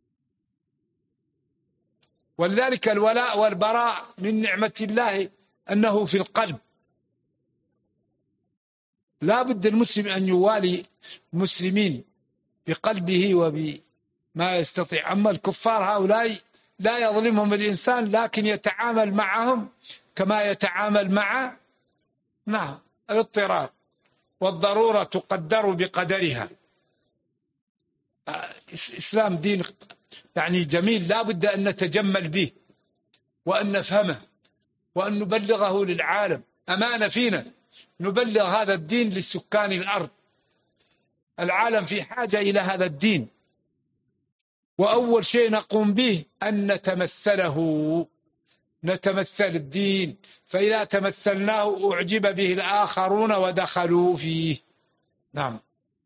ولذلك الولاء والبراء من نعمة الله أنه في القلب. لا بد المسلم أن يوالي المسلمين بقلبه وبما يستطيع. أما الكفار هؤلاء لا يظلمهم الإنسان، لكن يتعامل معهم كما يتعامل مع الاضطرار، والضرورة تقدر بقدرها. إسلام دين يعني جميل، لا بد أن نتجمل به وأن نفهمه وأن نبلغه للعالم. أمانة فينا نبلغ هذا الدين للسكان الأرض. العالم في حاجة إلى هذا الدين، وأول شيء نقوم به أن نتمثل الدين، فإذا تمثلناه أعجب به الآخرون ودخلوا فيه. نعم.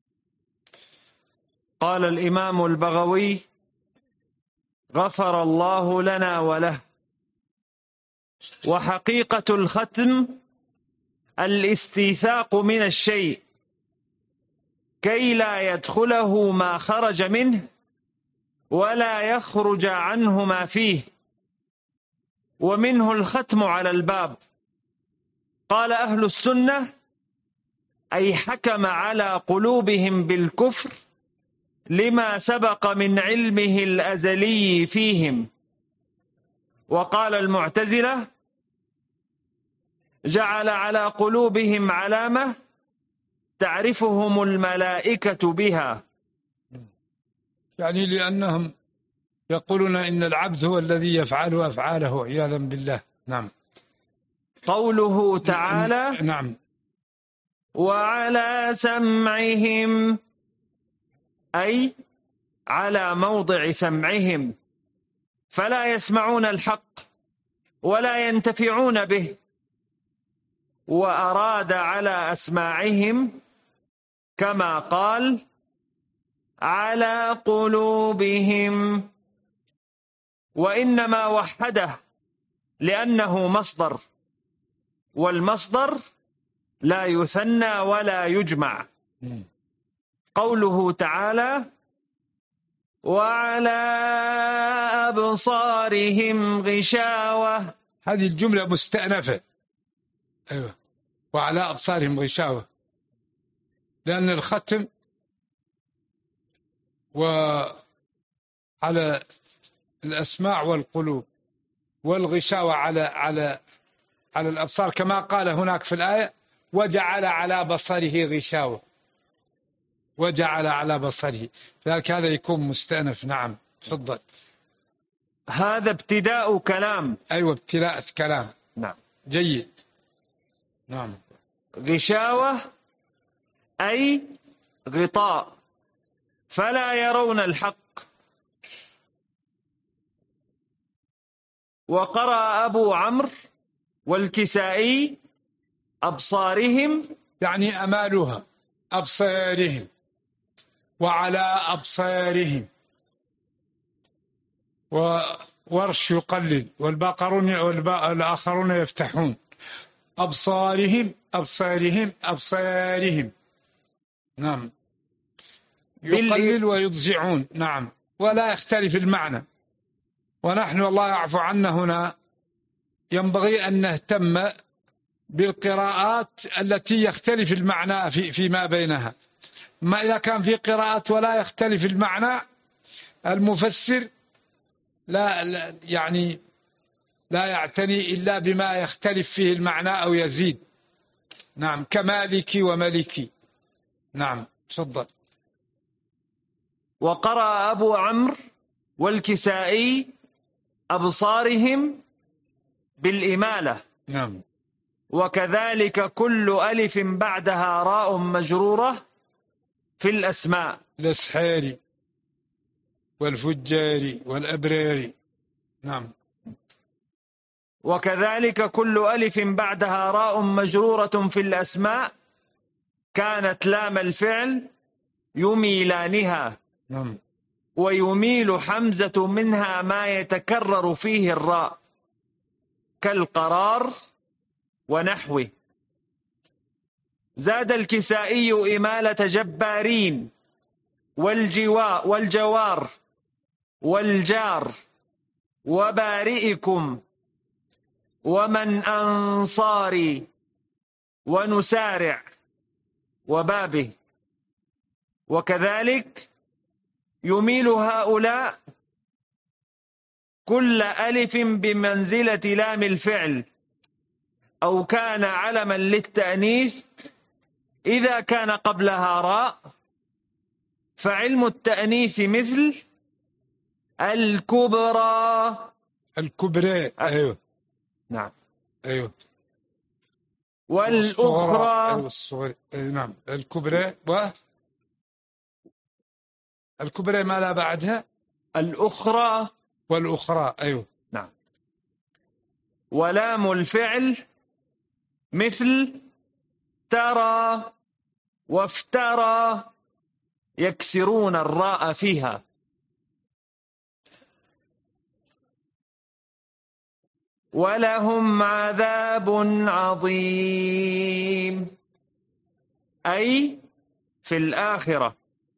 قال الإمام البغوي غفر الله لنا وله: وحقيقة الختم الاستيثاق من الشيء كي لا يدخله ما خرج منه ولا يخرج عنه ما فيه، ومنه الختم على الباب. قال أهل السنة: أي حكم على قلوبهم بالكفر لما سبق من علمه الأزلي فيهم. وقال المعتزلة: جعل على قلوبهم علامة تعرفهم الملائكة بها، يعني لأنهم يقولون إن العبد هو الذي يفعل أفعاله عياذا بالله. نعم. قوله تعالى: نعم. وعلى سمعهم، أي على موضع سمعهم، فلا يسمعون الحق ولا ينتفعون به. وأراد على أسماعهم كما قال: على قلوبهم. وإنما وحده لأنه مصدر، والمصدر لا يثنى ولا يجمع. قوله تعالى: وعلى أبصارهم غشاوة، هذه الجملة مستأنفة. أيوة، وعلى أبصارهم غشاوة، لأن الختم وعلى الأسماع والقلوب، والغشاوة على الأبصار، كما قال هناك في الآية: وجعل على بصره غشاوة، وجعل على بصره، فذلك هذا يكون مستأنف. نعم، تفضل. هذا ابتداء كلام. أيوة، ابتداء كلام. نعم، جيد. نعم. غشاوة أي غطاء، فلا يرون الحق. وقرأ أبو عمرو والكسائي أبصارهم، يعني أمالها، أبصارهم، وعلى أبصارهم. وورش يقلل، والآخرون يفتحون. أبصارهم أبصارهم أبصارهم. نعم. يقلل ويضجعون. نعم، ولا يختلف المعنى. ونحن الله يعفو عنا هنا ينبغي أن نهتم بالقراءات التي يختلف المعنى فيما بينها. ما إذا كان في قراءات ولا يختلف المعنى، المفسر لا يعني لا يعتني إلا بما يختلف فيه المعنى أو يزيد. نعم، كمالكي وملكي. نعم، تفضل. وقرأ أبو عمرو والكسائي أبصارهم بالإمالة. نعم. وكذلك كل ألف بعدها راء مجرورة في الأسماء، الأسحار والفجار والأبرار. نعم. وكذلك كل ألف بعدها راء مجرورة في الأسماء كانت لام الفعل يميلانها. نعم. ويميل حمزة منها ما يتكرر فيه الراء كالقرار ونحوه. زاد الكسائي إمالة جبارين والجوار والجار وبارئكم ومن أنصاري ونسارع وبابه. وكذلك يميل هؤلاء كل ألف بمنزلة لام الفعل أو كان علما للتأنيث إذا كان قبلها راء فعلم التأنيث مثل الكبرى. الكبرى أيوه نعم. أيوه. والأخرى. أيوه الصغرى. نعم الكبرى. الكبرى ما لا بعدها؟ الأخرى. والأخرى أيوه. نعم. ولام الفعل مثل ترى وافترى، يكسرون الراء فيها. ولهم عذاب عظيم، أي في الآخرة.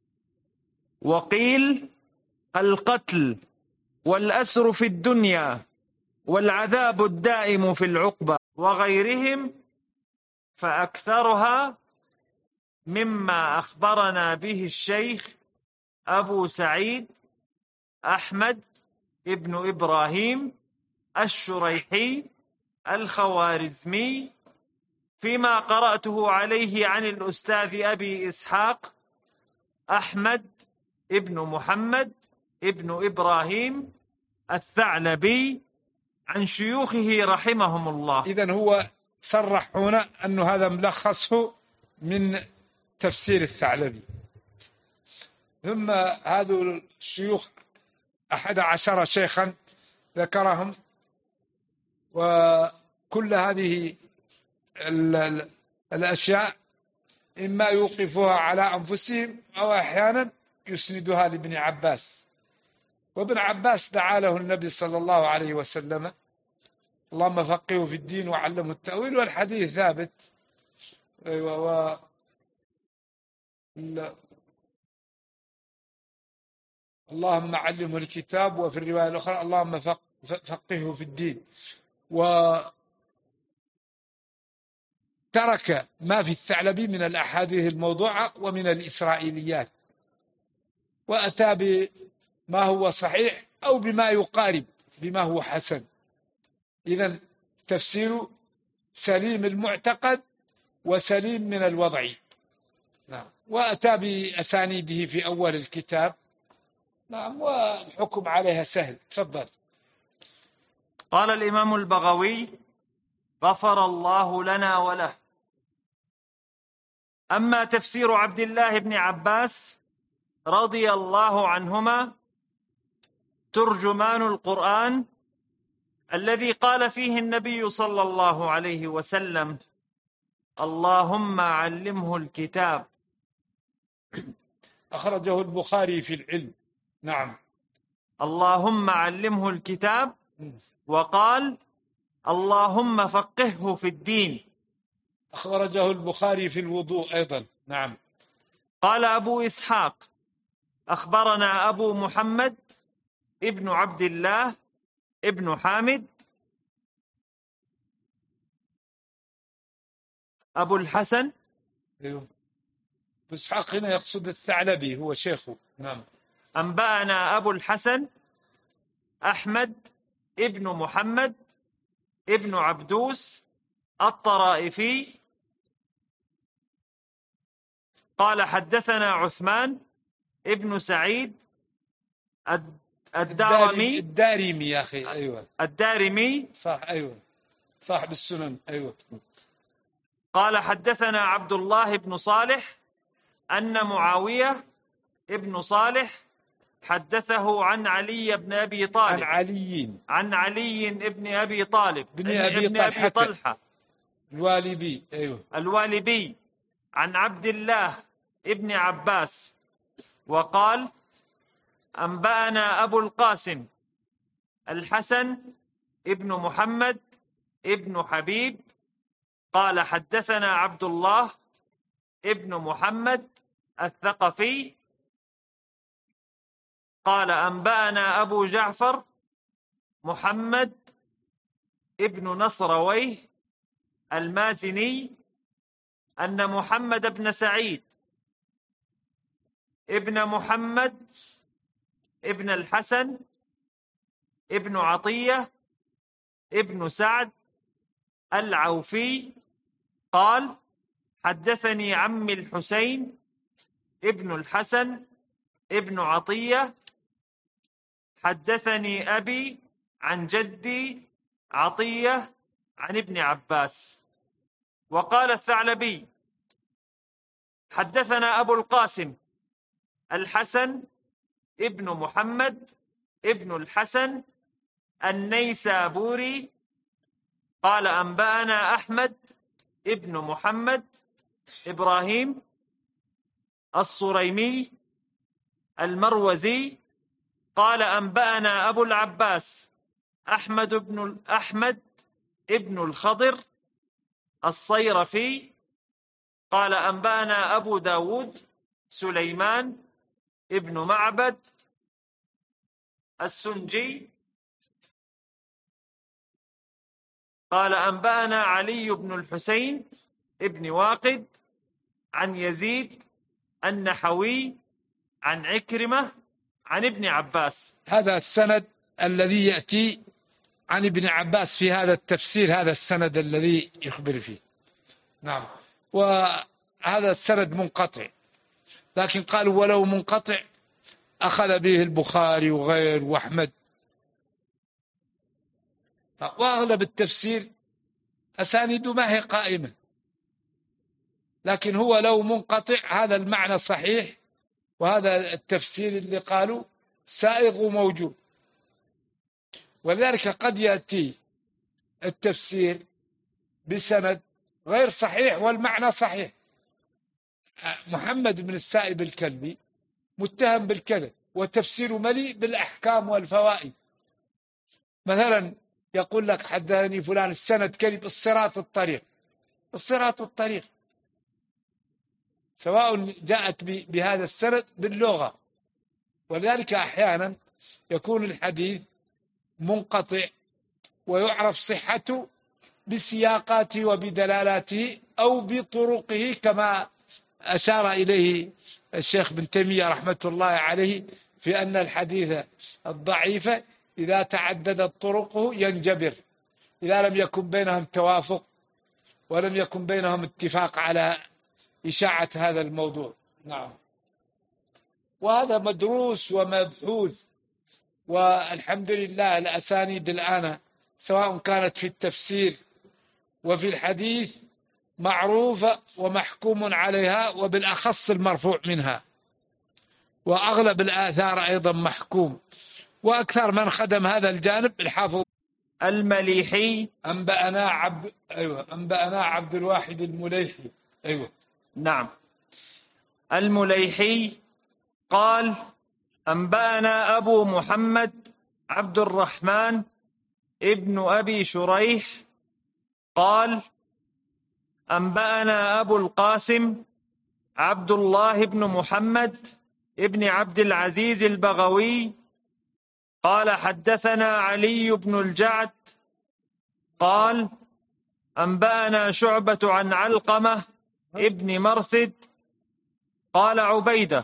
وقيل القتل والأسر في الدنيا والعذاب الدائم في العقبة وغيرهم، فأكثرها مما أخبرنا به الشيخ أبو سعيد أحمد ابن إبراهيم الشريحي الخوارزمي، فيما قرأته عليه عن الأستاذ أبي إسحاق أحمد ابن محمد ابن إبراهيم الثعلبي عن شيوخه رحمهم الله. إذن هو صرح هنا أن هذا ملخصه من تفسير الثعلبي. ثم هذو الشيوخ 11 شيخا ذكرهم، وكل هذه الأشياء إما يوقفها على أنفسهم أو أحيانا يسندها لابن عباس. وابن عباس دعا له النبي صلى الله عليه وسلم: اللهم فقهه في الدين وعلمه التأويل، والحديث ثابت. اللهم علمه الكتاب، وفي الرواية الأخرى اللهم فقهه في الدين. وترك ما في الثعلبي من الأحاديث الموضوعة ومن الإسرائيليات، وأتى بما هو صحيح أو بما يقارب بما هو حسن. إذن تفسير سليم المعتقد وسليم من الوضع. نعم. وأتى بأسانيده في أول الكتاب. نعم. والحكم عليها سهل. تفضل. قال الإمام البغوي غفر الله لنا وله: أما تفسير عبد الله بن عباس رضي الله عنهما ترجمان القرآن، الذي قال فيه النبي صلى الله عليه وسلم: اللهم علمه الكتاب. أخرجه البخاري في العلم. نعم. اللهم علمه الكتاب. وقال: اللهم فقهه في الدين. أخرجه البخاري في الوضوء أيضا. نعم. قال أبو إسحاق: أخبرنا أبو محمد ابن عبد الله ابن حامد أبو الحسن. أيوه. إسحاق هنا يقصد الثعلبي، هو شيخه. نعم. أنبأنا أبو الحسن أحمد ابن محمد ابن عبدوس الطرائفي قال: حدثنا عثمان ابن سعيد الدارمي يا أخي. أيوة. الدارمي. صح. أيوة. صاحب السنن. أيوة. قال: حدثنا عبد الله بن صالح أن معاوية ابن صالح حدثه عن علي بن أبي طالب. عن علي ابن أبي طالب ابن أبي طلحة الوالبي. أيوة. الوالبي عن عبد الله ابن عباس وقال: أنبأنا أبو القاسم الحسن ابن محمد ابن حبيب قال: حدثنا عبد الله ابن محمد الثقفي قال: أنبأنا أبو جعفر محمد ابن نصرويه المازني أن محمد بن سعيد ابن محمد ابن الحسن ابن عطية ابن سعد العوفي قال: حدثني عمي الحسين ابن الحسن ابن عطية حدثني أبي عن جدي عطية عن ابن عباس. وقال الثعلبي حدثنا أبو القاسم الحسن ابن محمد ابن الحسن النيسابوري قال أنبأنا أحمد ابن محمد إبراهيم الصريمي المروزي قال أنبأنا أبو العباس أحمد ابن الخضر الصيرفي قال أنبأنا أبو داود سليمان ابن معبد السنجي قال أنبأنا علي بن الحسين ابن واقد عن يزيد النحوي عن عكرمة عن ابن عباس. هذا السند الذي يأتي عن ابن عباس في هذا التفسير، هذا السند الذي يخبر فيه. نعم. وهذا السند منقطع، لكن قالوا ولو منقطع أخذ به البخاري وغير وأحمد. وأغلب التفسير أسانيده ما هي قائمة، لكن هو لو منقطع هذا المعنى صحيح، وهذا التفسير اللي قالوا سائغ وموجود. ولذلك قد يأتي التفسير بسند غير صحيح والمعنى صحيح. محمد بن السائب الكلبي متهم بالكذب، وتفسيره مليء بالأحكام والفوائد. مثلا يقول لك حدثني فلان، السند كذب، الصراط الطريق، الصراط الطريق، سواء جاءت بهذا السند باللغة. ولذلك أحيانا يكون الحديث منقطع ويعرف صحته بسياقاته وبدلالاته أو بطرقه، كما أشار إليه الشيخ بن تيمية رحمة الله عليه في أن الحديث الضعيف إذا تعددت طرقه ينجبر، إذا لم يكن بينهم توافق ولم يكن بينهم اتفاق على إشاعة هذا الموضوع. نعم. وهذا مدروس ومبحوث، والحمد لله الأسانيد الآن سواء كانت في التفسير وفي الحديث معروفة ومحكوم عليها، وبالأخص المرفوع منها، وأغلب الآثار أيضا محكوم. وأكثر من خدم هذا الجانب الحافظ المليحي. أنبأنا عبد الواحد المليحي. أيوة. نعم. المليحي قال أنبأنا أبو محمد عبد الرحمن ابن أبي شريح قال أنبأنا أبو القاسم عبد الله بن محمد ابن عبد العزيز البغوي قال حدثنا علي بن الجعد قال أنبأنا شعبة عن علقمة ابن مرثد قال عبيدة.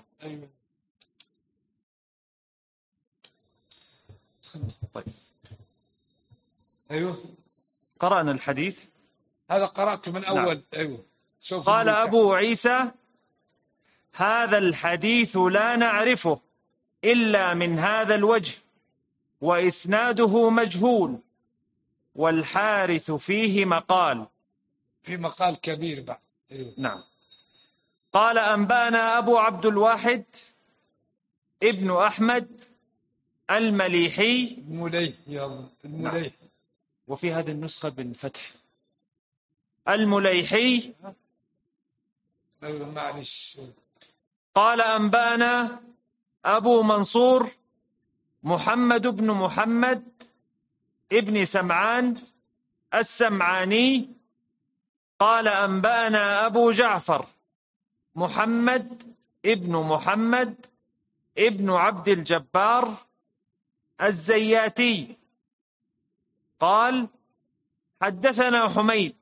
طيب. أيوه. قرأنا الحديث هذا قرأته من أول. نعم. أيوه. قال أبو عيسى هذا الحديث لا نعرفه إلا من هذا الوجه، وإسناده مجهول، والحارث فيه مقال. في مقال كبير بعد. أيوه. نعم. قال أنبأنا أبو عبد الواحد ابن أحمد المليحي. المليحي. وفي هذه النسخة بالفتح المليحي. أيوه معلش. قال أنبأنا أبو منصور محمد بن محمد ابن سمعان السمعاني قال أنبأنا أبو جعفر محمد ابن محمد ابن عبد الجبار الزياتي قال حدثنا حميد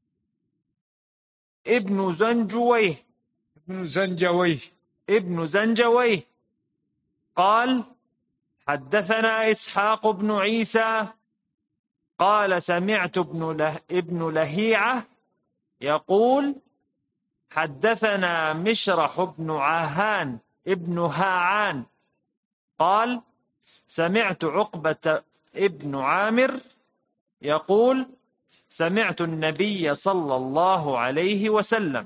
ابن زنجويه قال حدثنا إسحاق بن عيسى قال سمعت ابن لهيعة يقول حدثنا مشرح بن عاهان ابن هاعان قال سمعت عقبة ابن عامر يقول سمعت النبي صلى الله عليه وسلم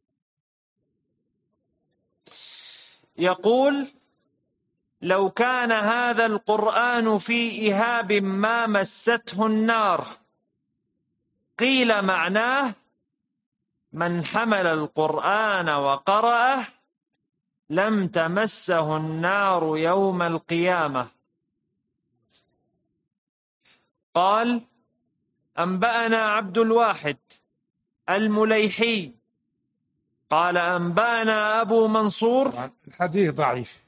يقول لو كان هذا القرآن في إهاب ما مسته النار. قيل معناه من حمل القرآن وقرأه لم تمسه النار يوم القيامة. قال أنبأنا عبد الواحد المليحي قال أنبأنا أبو منصور. الحديث ضعيف.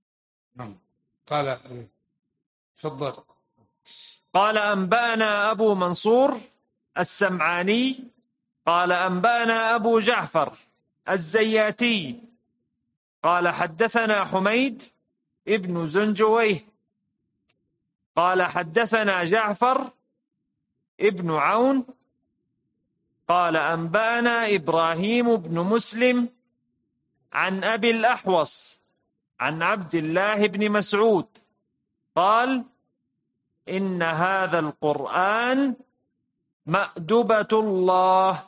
قال تفضل. قال أنبأنا أبو منصور السمعاني قال أنبأنا أبو جعفر الزياتي قال حدثنا حميد ابن زنجويه قال حدثنا جعفر ابن عون قال أنبأنا إبراهيم بن مسلم عن أبي الأحوص عن عبد الله بن مسعود قال إن هذا القرآن مأدبة الله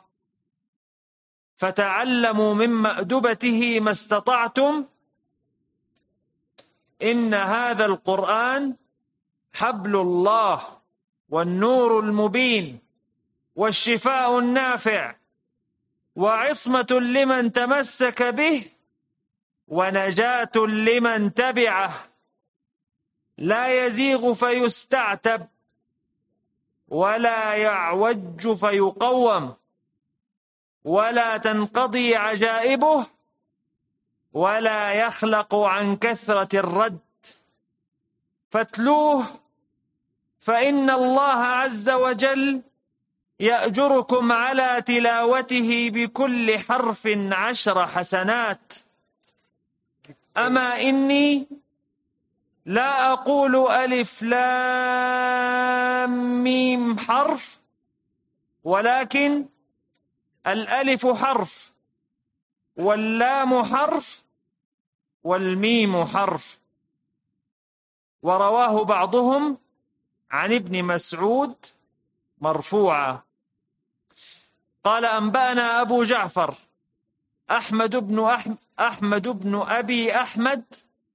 فتعلموا من مأدبته ما استطعتم. إن هذا القرآن حبل الله والنور المبين والشفاء النافع وعصمة لمن تمسك به ونجاة لمن تبعه لا يزيغ فيستعتب ولا يعوج فيقوم ولا تنقضي عجائبه ولا يخلق عن كثرة الرد فاتلوه فإن الله عز وجل يأجركم على تلاوته بكل حرف 10 حسنات. أما إني لا أقول ألف لام ميم حرف ولكن الألف حرف واللام حرف والميم حرف. ورواه بعضهم عن ابن مسعود مرفوعا. قال أنبأنا أبو جعفر أحمد بن أبي أحمد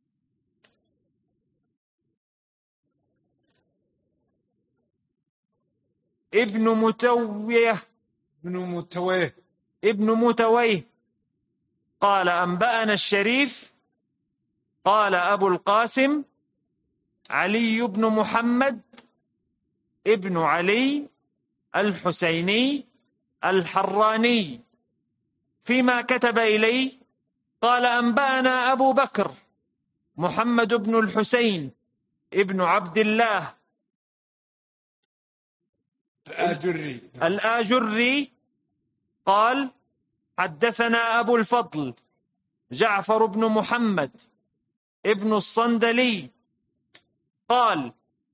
ابن متويه قال أنبأنا الشريف قال أبو القاسم علي بن محمد ابن علي الحسيني الحراني فيما كتب إليه قال أنبأنا أبو بكر محمد بن الحسين ابن عبد الله الآجري قال حدثنا أبو الفضل جعفر بن محمد ابن الصندلي قال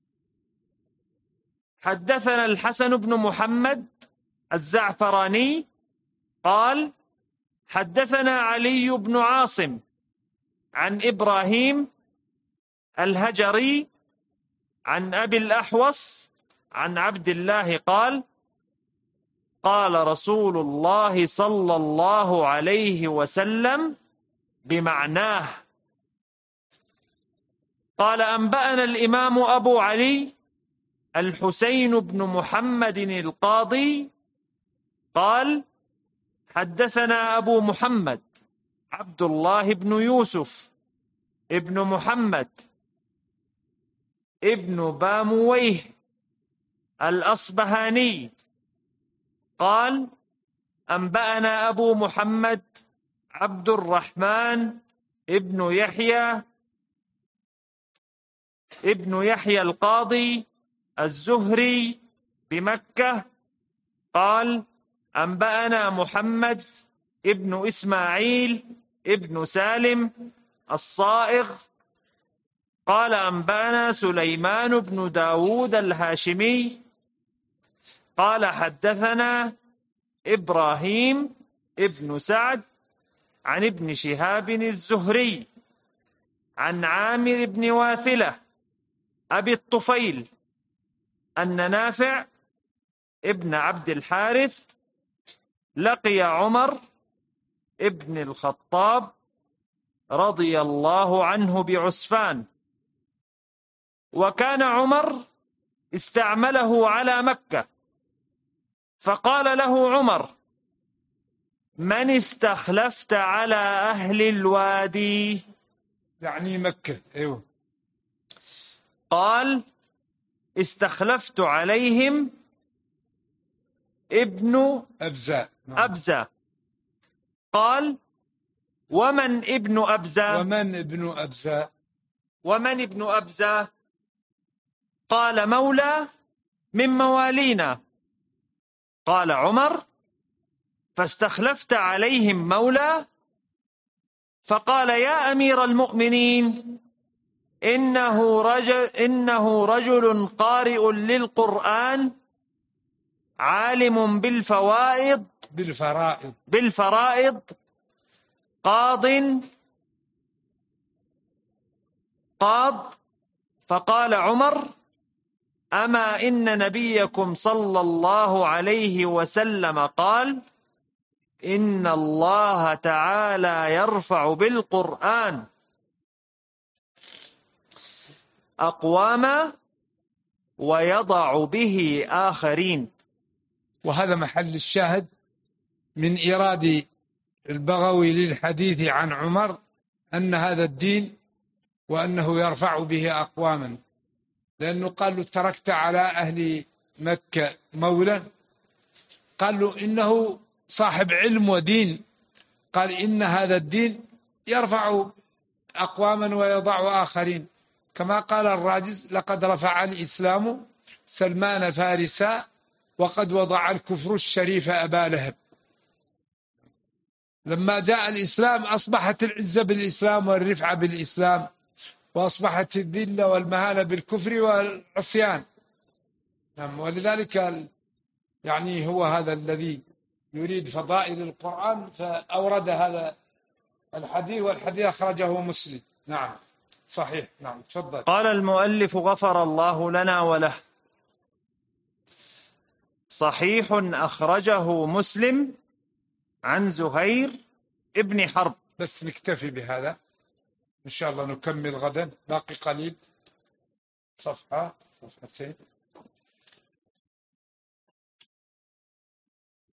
حدثنا الحسن بن محمد الزعفراني قال حدثنا علي بن عاصم عن إبراهيم الهجري عن أبي الأحوص عن عبد الله قال قال رسول الله صلى الله عليه وسلم بمعناه. قال أنبأنا الإمام أبو علي الحسين بن محمد القاضي قال حدثنا أبو محمد عبد الله بن يوسف ابن محمد ابن بامويه الأصبهاني قال أنبأنا أبو محمد عبد الرحمن ابن يحيى القاضي الزهري بمكة قال أنبأنا محمد ابن إسماعيل ابن سالم الصائغ قال أنبأنا سليمان بن داود الهاشمي قال حدثنا إبراهيم ابن سعد عن ابن شهاب الزهري عن عامر بن واثلة أبي الطفيل أن نافع ابن عبد الحارث لقي عمر ابن الخطاب رضي الله عنه بعسفان، وكان عمر استعمله على مكة، فقال له عمر: من استخلفت على أهل الوادي؟ يعني مكة. أيوه. قال: استخلفت عليهم ابن أبزة. قال: ومن ابن أبزة؟ ومن ابن أبزة؟ قال: مولى من موالينا. قال عمر: فاستخلفت عليهم مولى؟ فقال: يا أمير المؤمنين، إنه رجل قارئ للقرآن عالم بالفرائض قاض. فقال عمر: أما إن نبيكم صلى الله عليه وسلم قال: إن الله تعالى يرفع بالقرآن أقواما ويضع به آخرين. وهذا محل الشاهد من إيراد البغوي للحديث عن عمر أن هذا الدين وأنه يرفع به أقواما، لأنه قال له: تركت على أهل مكة مولى. قال له: إنه صاحب علم ودين. قال: إن هذا الدين يرفع أقواما ويضع آخرين، كما قال الراجز: لقد رفع الإسلام سلمان فارسا وقد وضع الكفر الشريف أبا لهب. لما جاء الإسلام أصبحت العزة بالإسلام والرفعة بالإسلام، وأصبحت الذلة والمهانة بالكفر والعصيان. ولذلك يعني هو هذا الذي يريد فضائل القرآن فأورد هذا الحديث، والحديث أخرجه مسلم. نعم صحيح. نعم تفضل. قال المؤلف: غفر الله لنا وله. صحيح أخرجه مسلم عن زهير ابن حرب. بس نكتفي بهذا إن شاء الله، نكمل غدا، باقي قليل،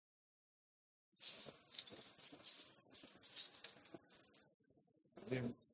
صفحتين.